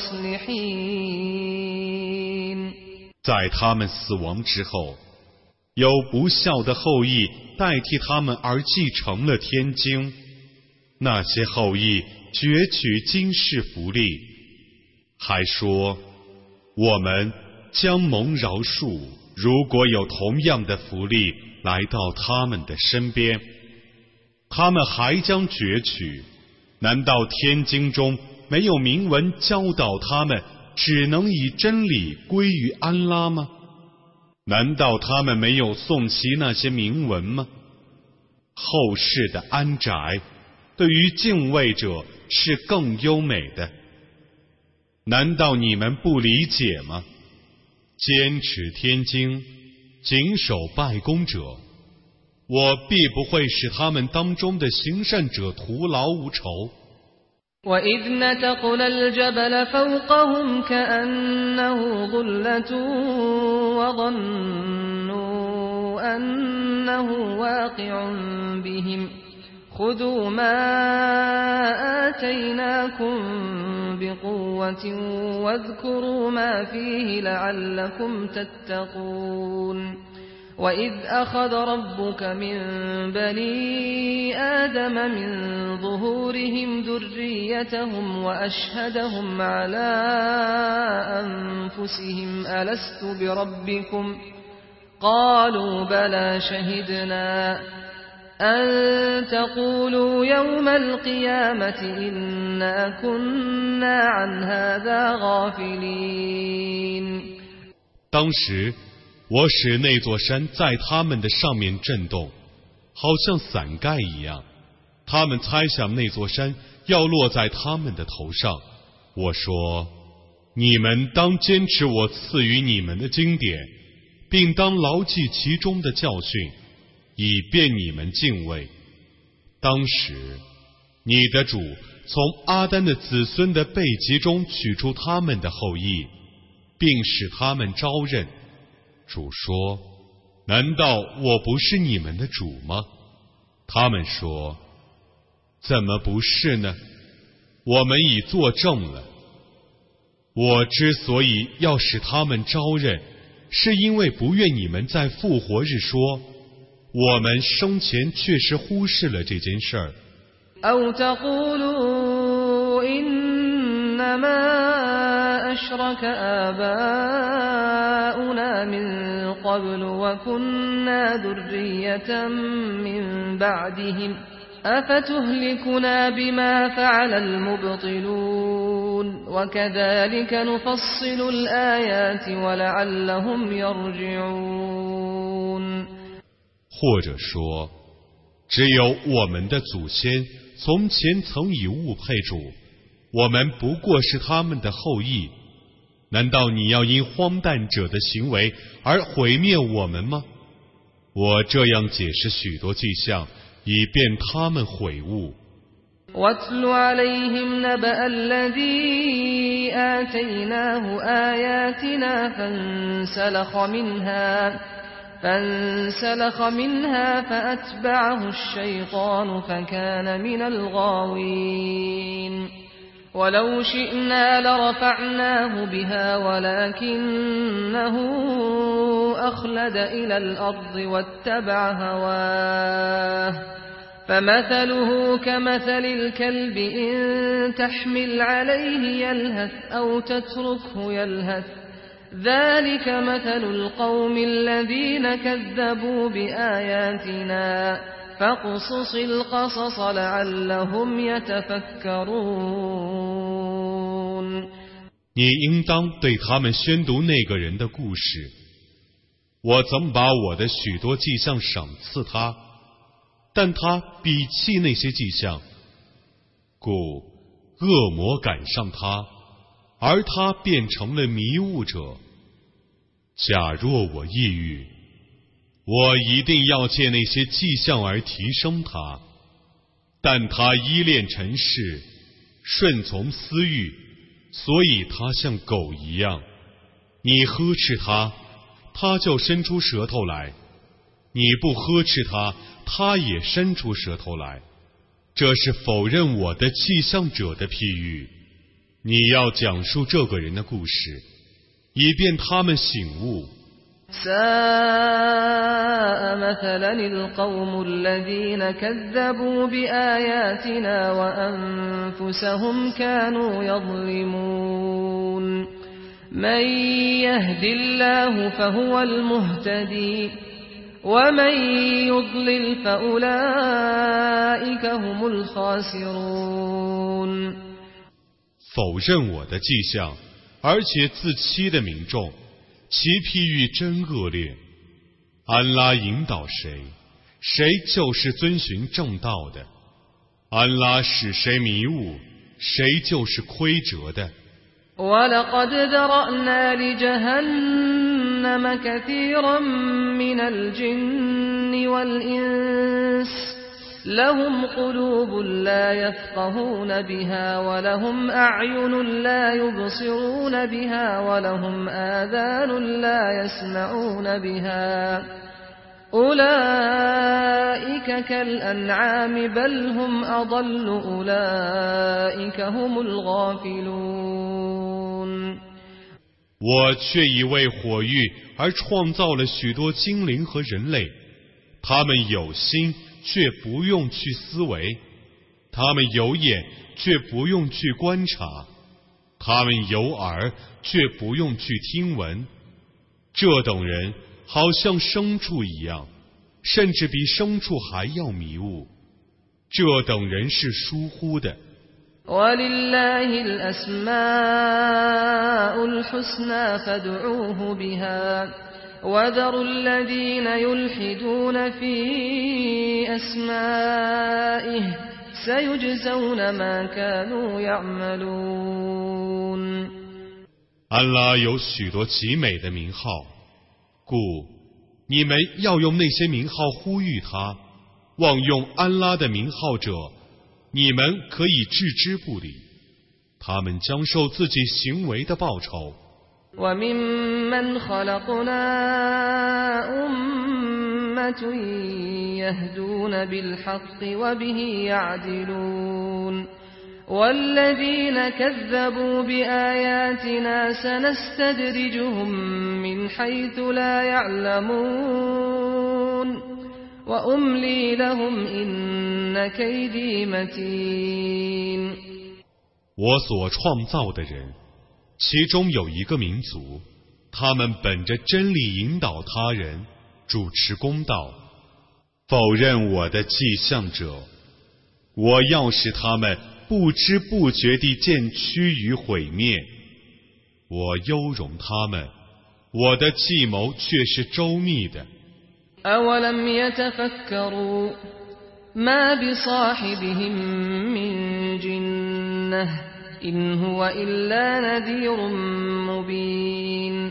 المصلحين。 在他们死亡之后，有不孝的后裔代替他们而继承了天经，那些后裔攫取今世福利，还说我们将蒙饶恕，如果有同样的福利来到他们的身边，他们还将攫取。难道天经中没有明文教导他们只能以真理归于安拉吗？难道他们没有诵习那些铭文吗？后世的安宅对于敬畏者是更优美的。难道你们不理解吗？坚持天经，谨守拜功者，我必不会使他们当中的行善者徒劳无酬。 وَإِذْ نَتَقْنَا الْجَبَلَ فَوْقَهُمْ كَأَنَّهُ ظُلَّةٌ وَظَنُّوا أَنَّهُ وَاقِعٌ بِهِمْ خُذُوا مَا آتَيْنَاكُمْ بِقُوَّةٍ وَاذْكُرُوا مَا فِيهِ لَعَلَّكُمْ تَتَّقُونَ وَإِذْ أَخَذَ رَبُّكَ مِنْ بَنِي آدَمَ مِنْ ظُهُورِهِمْ ذُرِّيَّتَهُمْ وَأَشْهَدَهُمْ عَلَى أَنفُسِهِمْ أَلَسْتُ بِرَبِّكُمْ قَالُوا بَلَى شَهِدْنَا أَنْ تَقُولُوا يَوْمَ الْقِيَامَةِ إِنَّا كُنَّا عَنْ هَذَا غَافِلِينَ。 当时我使那座山在他们的上面震动，好像伞盖一样。他们猜想那座山要落在他们的头上。我说：你们当坚持我赐予你们的经典，并当牢记其中的教训，以便你们敬畏。当时，你的主从阿丹的子孙的背脊中取出他们的后裔，并使他们招认。主说：难道我不是你们的主吗？他们说：怎么不是呢？我们已作证了。我之所以要使他们招认，是因为不愿你们在复活日说我们生前确实忽视了这件事儿。 أو تقولوا إنما أشرك آباؤنا من قبل وكنا ذرية من بعدهم أفتهلكنا بما فعل المبطلون وكذلك نفصل الآيات ولعلهم يرجعون。 或者说，只有我们的祖先从前曾以物配主，我们不过是他们的后裔。难道你要因荒诞者的行为而毁灭我们吗？我这样解释许多迹象，以便他们悔悟。 واتل عليهم نبأ الذي آتيناه آياتنا فانسلخ منها فأتبعه الشيطان فكان من الغاوين ولو شئنا لرفعناه بها ولكنه أخلد إلى الأرض واتبع هواه فمثله كمثل الكلب إن تحمل عليه يلهث أو تتركه يلهث ذلك مثل القوم الذين كذبوا بآياتنا فاقصص القصص لعلهم يتفكرون。 你应当对他们宣读那个人的故事。我曾把我的许多迹象赏赐他，但他鄙弃那些迹象，故恶魔赶上他，而他变成了迷雾者。假若我抑郁，我一定要借那些迹象而提升他，但他依恋尘世，顺从私欲，所以他像狗一样。你呵斥他，他就伸出舌头来；你不呵斥他，他也伸出舌头来。这是否认我的迹象者的譬喻。你要讲述这个人的故事，以便他们醒悟。 ساء مثلا القوم الذين كذبوا بآياتنا وأنفسهم كانوا يظلمون من يهد الله فهو المهتدي ومن يضلل فأولئك هم الخاسرون。 否认我的迹象而且自欺的民众，其譬喻真恶劣。安拉引导谁，谁就是遵循正道的；安拉使谁迷雾，谁就是亏折的。 وَلَقَدْ ذَرَأْنَا لِجَهَنَّمَ كَثِيرًا مِنَ الْجِنِّ وَالْإِنسِ لهم قلوب لا يفقهون بها ولهم أعين لا يبصرون بها ولهم آذان لا يسمعون بها أولئك كالأنعام بل هم أضل أولئك هم الغافلون。 我却已为火域而创造了许多精灵和人类，他们有心却不用去思维，他们有眼却不用去观察，他们有耳却不用去听闻。这等人好像牲畜一样，甚至比牲畜还要迷雾。这等人是疏忽的。 وَلِلَّهِ الْأَسْمَاءُ الْحُسْنَى فَادْعُوهُ بِهَا وَذَرُوا الَّذِينَ يُلْحِدُونَ فِي أَسْمَائِهِ سَيُجْزَوْنَ مَا كَانُوا يَعْمَلُونَ。 安拉有许多极美的名号，故你们要用那些名号呼吁他。妄用安拉的名号者，你们可以置之不理，他们将受自己行为的报酬。 وَمِمَّنْ خَلَقْنَا أُمَّةٌ يَهْدُونَ بِالْحَقِّ وَبِهِ يَعْدِلُونَ وَالَّذِينَ كَذَّبُوا بِآيَاتِنَا سَنَسْتَدْرِجُهُم مِّنْ حَيْثُ لَا يَعْلَمُونَ وَأُمْلِي لَهُمْ إِنَّ كَيْدِي مَتِينٌ。 我所创造的人，其中有一个民族，他们本着真理引导他人，主持公道。否认我的迹象者，我要使他们不知不觉地渐趋于毁灭。我优容他们，我的计谋却是周密的。 أَوَلَمْ يَتَفَكَّرُوا مَا بِصَاحِبِهِم مِّن جِنَّةٍ إِنْ هُوَ إِلَّا نَذِيرٌ مُّبِينٌ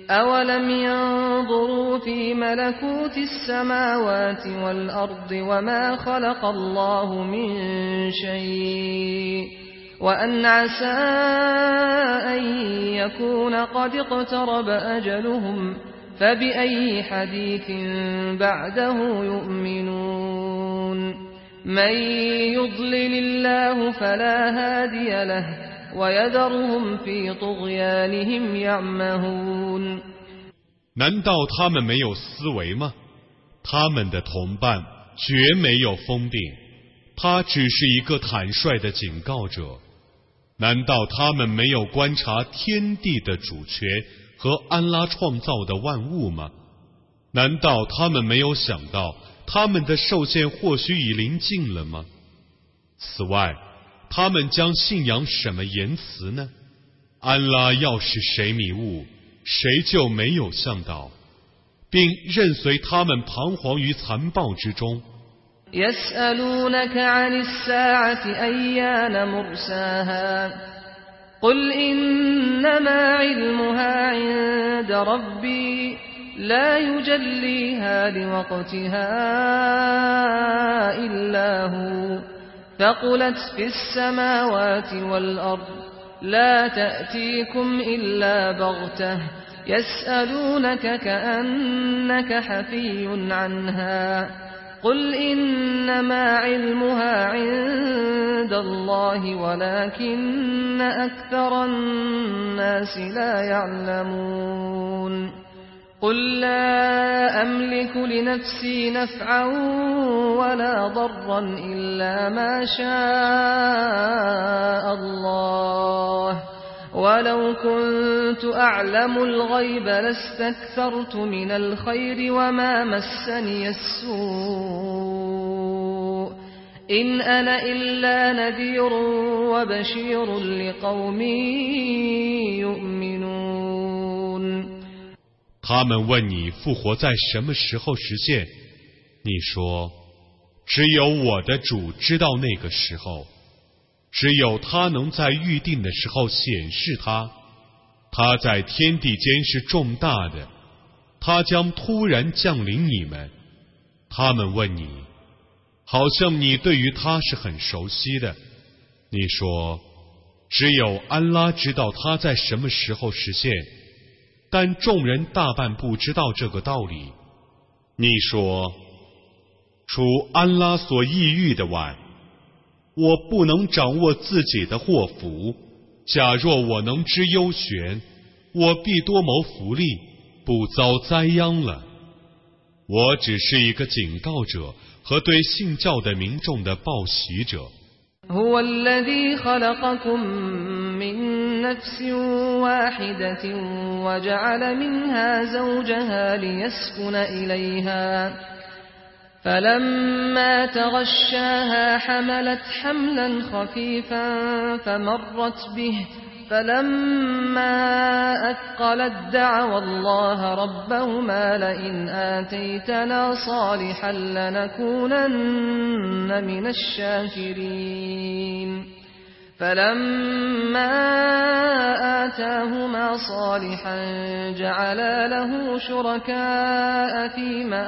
أولم ينظروا في ملكوت السماوات والأرض وما خلق الله من شيء وأن عسى أن يكون قد اقترب أجلهم فبأي حديث بعده يؤمنون من يضلل الله فلا هادي له ويذرهم في طغيانهم يعمهون 难道他们没有思维吗？他们的同伴绝没有疯病，他只是一个坦率的警告者。难道他们没有观察天地的主权和安拉创造的万物吗？难道他们没有想到他们的受限或许已临近了吗？此外，他们将信仰什么言辞呢？安拉要是谁迷雾，谁就没有向导，并任随他们彷徨于残暴之中。 يسألونك عن الساعة أيان مرساها قل إنما علمها عند ربي لا يجليها لوقتها إلا هو ثقلت في السماوات والأرض لا تأتيكم إلا بغتة يسألونك كأنك حفي عنها قل إنما علمها عند الله ولكن أكثر الناس لا يعلمون قل لا أملك لنفسي نفعا ولا ضرا إلا ما شاء الله ولو كنت أعلم الغيب لاستكثرت من الخير وما مسني السوء إن أنا إلا نذير وبشير لقوم يؤمنون 他们问你复活在什么时候实现，你说只有我的主知道那个时候，只有他能在预定的时候显示他，他在天地间是重大的，他将突然降临你们。他们问你，好像你对于他是很熟悉的，你说只有安拉知道他在什么时候实现，但众人大半不知道这个道理。你说除安拉所抑郁的外，我不能掌握自己的祸福，假若我能知幽玄，我必多谋福利，不遭灾殃了。我只是一个警告者和对信教的民众的报喜者。 هو الذي خلقكم من نفس واحدة وجعل منها زوجها ليسكن إليها فلما تغشاها حملت حملا خفيفا فمرت به فلما أثقلت دعوا الله ربهما لئن آتيتنا صالحا لنكونن من الشاكرين فلما آتاهما صالحا جعلا له شركاء فيما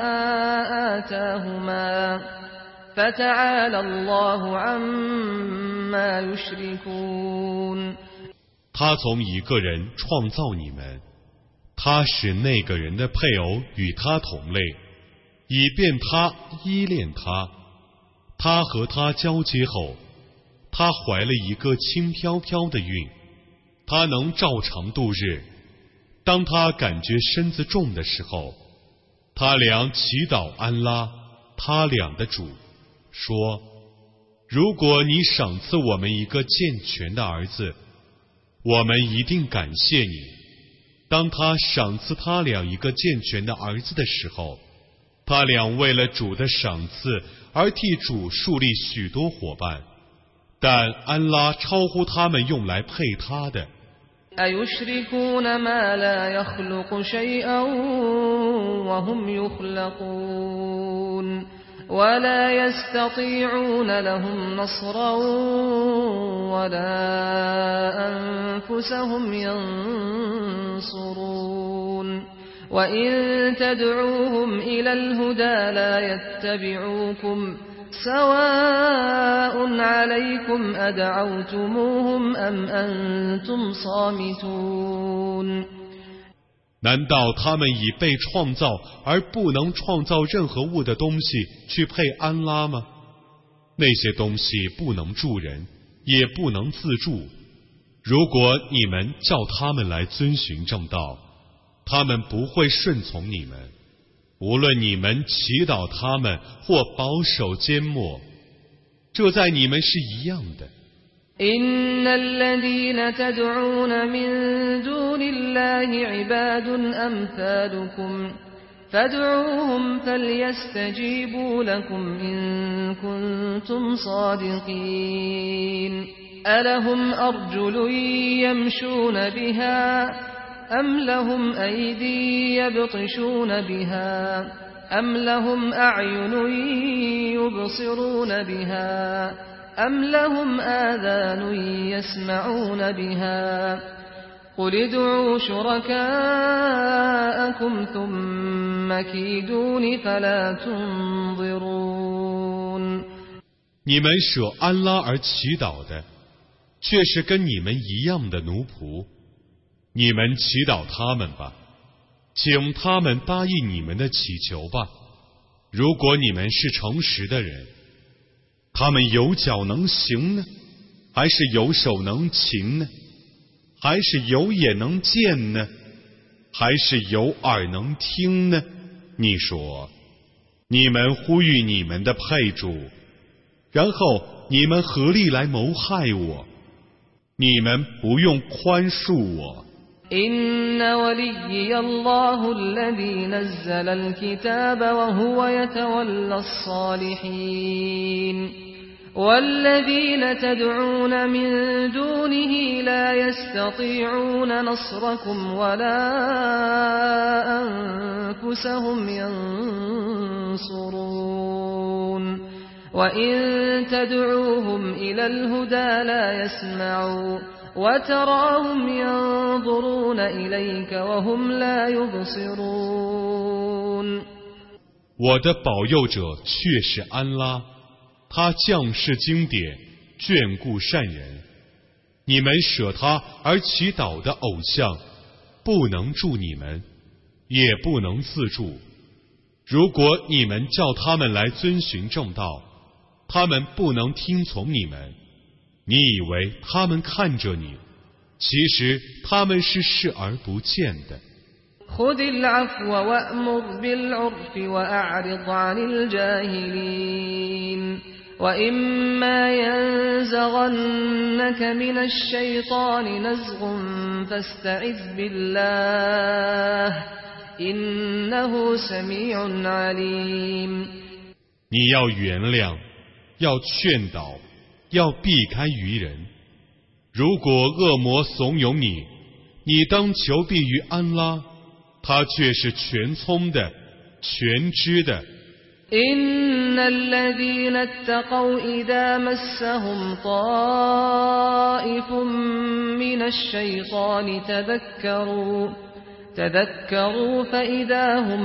آتاهما فتعالى الله عما يشركون 他从一个人创造你们，他使那个人的配偶与他同类，以便他依恋他。他和他交接后，他怀了一个轻飘飘的孕，他能照常度日。当他感觉身子重的时候，他俩祈祷安拉，他俩的主，说：如果你赏赐我们一个健全的儿子，我们一定感谢你。当他赏赐他俩一个健全的儿子的时候，他俩为了主的赏赐而替主树立许多伙伴，但安拉超乎他们用来配他的。 أيشركون ما لا يخلق شيئا وهم يخلقون ولا يستطيعون لهم نصرا ولا أنفسهم ينصرون وإن تدعوهم إلى الهدى لا يتبعوكم سواء عليكم أدعوتموهم أم أنتم صامتون 难道他们以被创造而不能创造任何物的东西去配安拉吗？那些东西不能助人，也不能自助。如果你们叫他们来遵循正道，他们不会顺从你们。无论你们祈祷他们或保守缄默，这在你们是一样的。 إن الذين تدعون من دون الله عباد أمثالكم فادعوهم فليستجيبوا لكم إن كنتم صادقين ألهم أرجل يمشون بها أم لهم أيدي يبطشون بها أم لهم أعين يبصرون بها أم لهم آذان يسمعون بها قل ادعوا شركاءكم ثم كيدون فلا تنظرون 你们舍安拉而祈祷的，却是跟你们一样的奴仆。你们祈祷他们吧，请他们答应你们的祈求吧。如果你们是诚实的人，他们有脚能行呢，还是有手能擒呢？还是有眼能见呢？还是有耳能听呢？你说，你们呼吁你们的配主，然后你们合力来谋害我，你们不用宽恕我。 إن وليي الله الذي نزل الكتاب وهو يتولى الصالحين والذين تدعون من دونه لا يستطيعون نصركم ولا أنفسهم ينصرون وإن تدعوهم إلى الهدى لا يسمعوا وتراهم ينظرون إليك وهم لا يبصرون 我的保佑者却是安拉，他降世经典，眷顾善人。你们舍他而祈祷的偶像，不能助你们，也不能自助。如果你们叫他们来遵循正道，他们不能听从你们。你以为他们看着你，其实他们是视而不见的。 خذ العفو وأمر بالعرف وأعرض عن الجاهلين وإما ينزغنك من الشيطان نزغ فاستعذ بالله إنه سميع عليم 你要原谅，要劝导，要避开愚人。如果恶魔怂恿你，你当求避于安拉，他却是全聪的，全知的。 إن الذين اتقوا إذا مسهم طائف من الشيطان تذكروا فإذا هم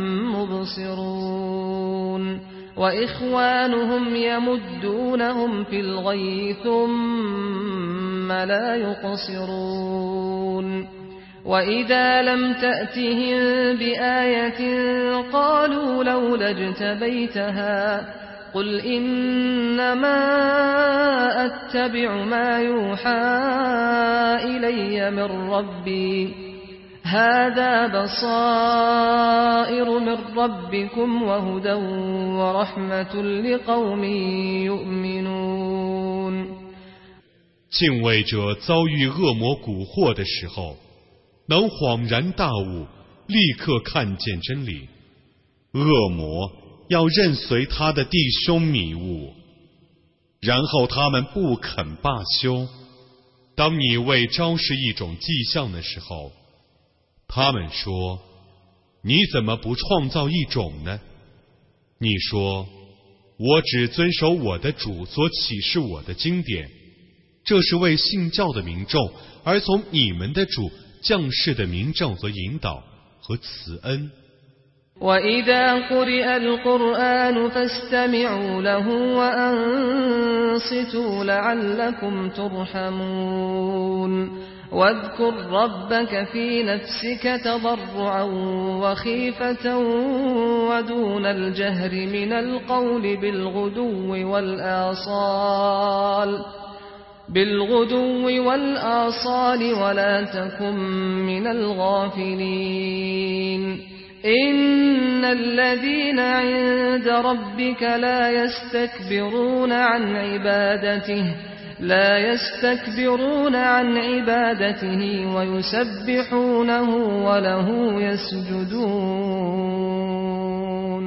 مبصرون وإخوانهم يمدونهم في الغي ثم لا يقصرون وإذا لم تأتهم بآية قالوا لولا اجتبيتها قل إنما أتبع ما يوحى إلي من ربي هذا بصائر من ربكم وهدى ورحمة لقوم يؤمنون 敬畏者遭遇恶魔蛊惑的时候，能恍然大悟，立刻看见真理。恶魔要任随他的弟兄迷雾，然后他们不肯罢休。当你为昭示一种迹象的时候，他们说：“你怎么不创造一种呢？”你说：“我只遵守我的主所启示我的经典，这是为信教的民众而从你们的主降世的明证和引导， 和慈恩。 وَإِذَا قُرِئَ الْقُرْآنُ فَاسْتَمِعُوا لَهُ وَأَنصِتُوا لَعَلَّكُمْ تُرْحَمُونَ واذكر ربك في نفسك تضرعا وخيفة ودون الجهر من القول بالغدو والآصال ولا تكن من الغافلين إن الذين عند ربك لا يستكبرون عن عبادته ويسبحونه وله يسجدون。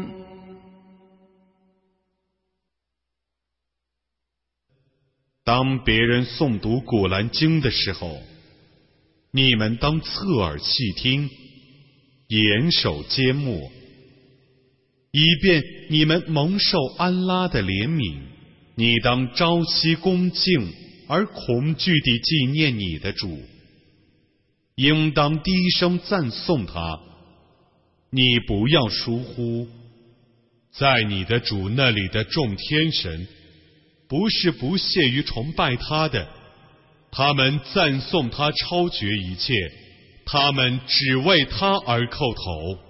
当别人诵读古兰经的时候，你们当侧耳细听，严守缄默，以便你们蒙受安拉的怜悯。你当朝夕恭敬而恐惧地纪念你的主，应当低声赞颂他。你不要疏忽，在你的主那里的众天神，不是不屑于崇拜他的，他们赞颂他超绝一切，他们只为他而叩头。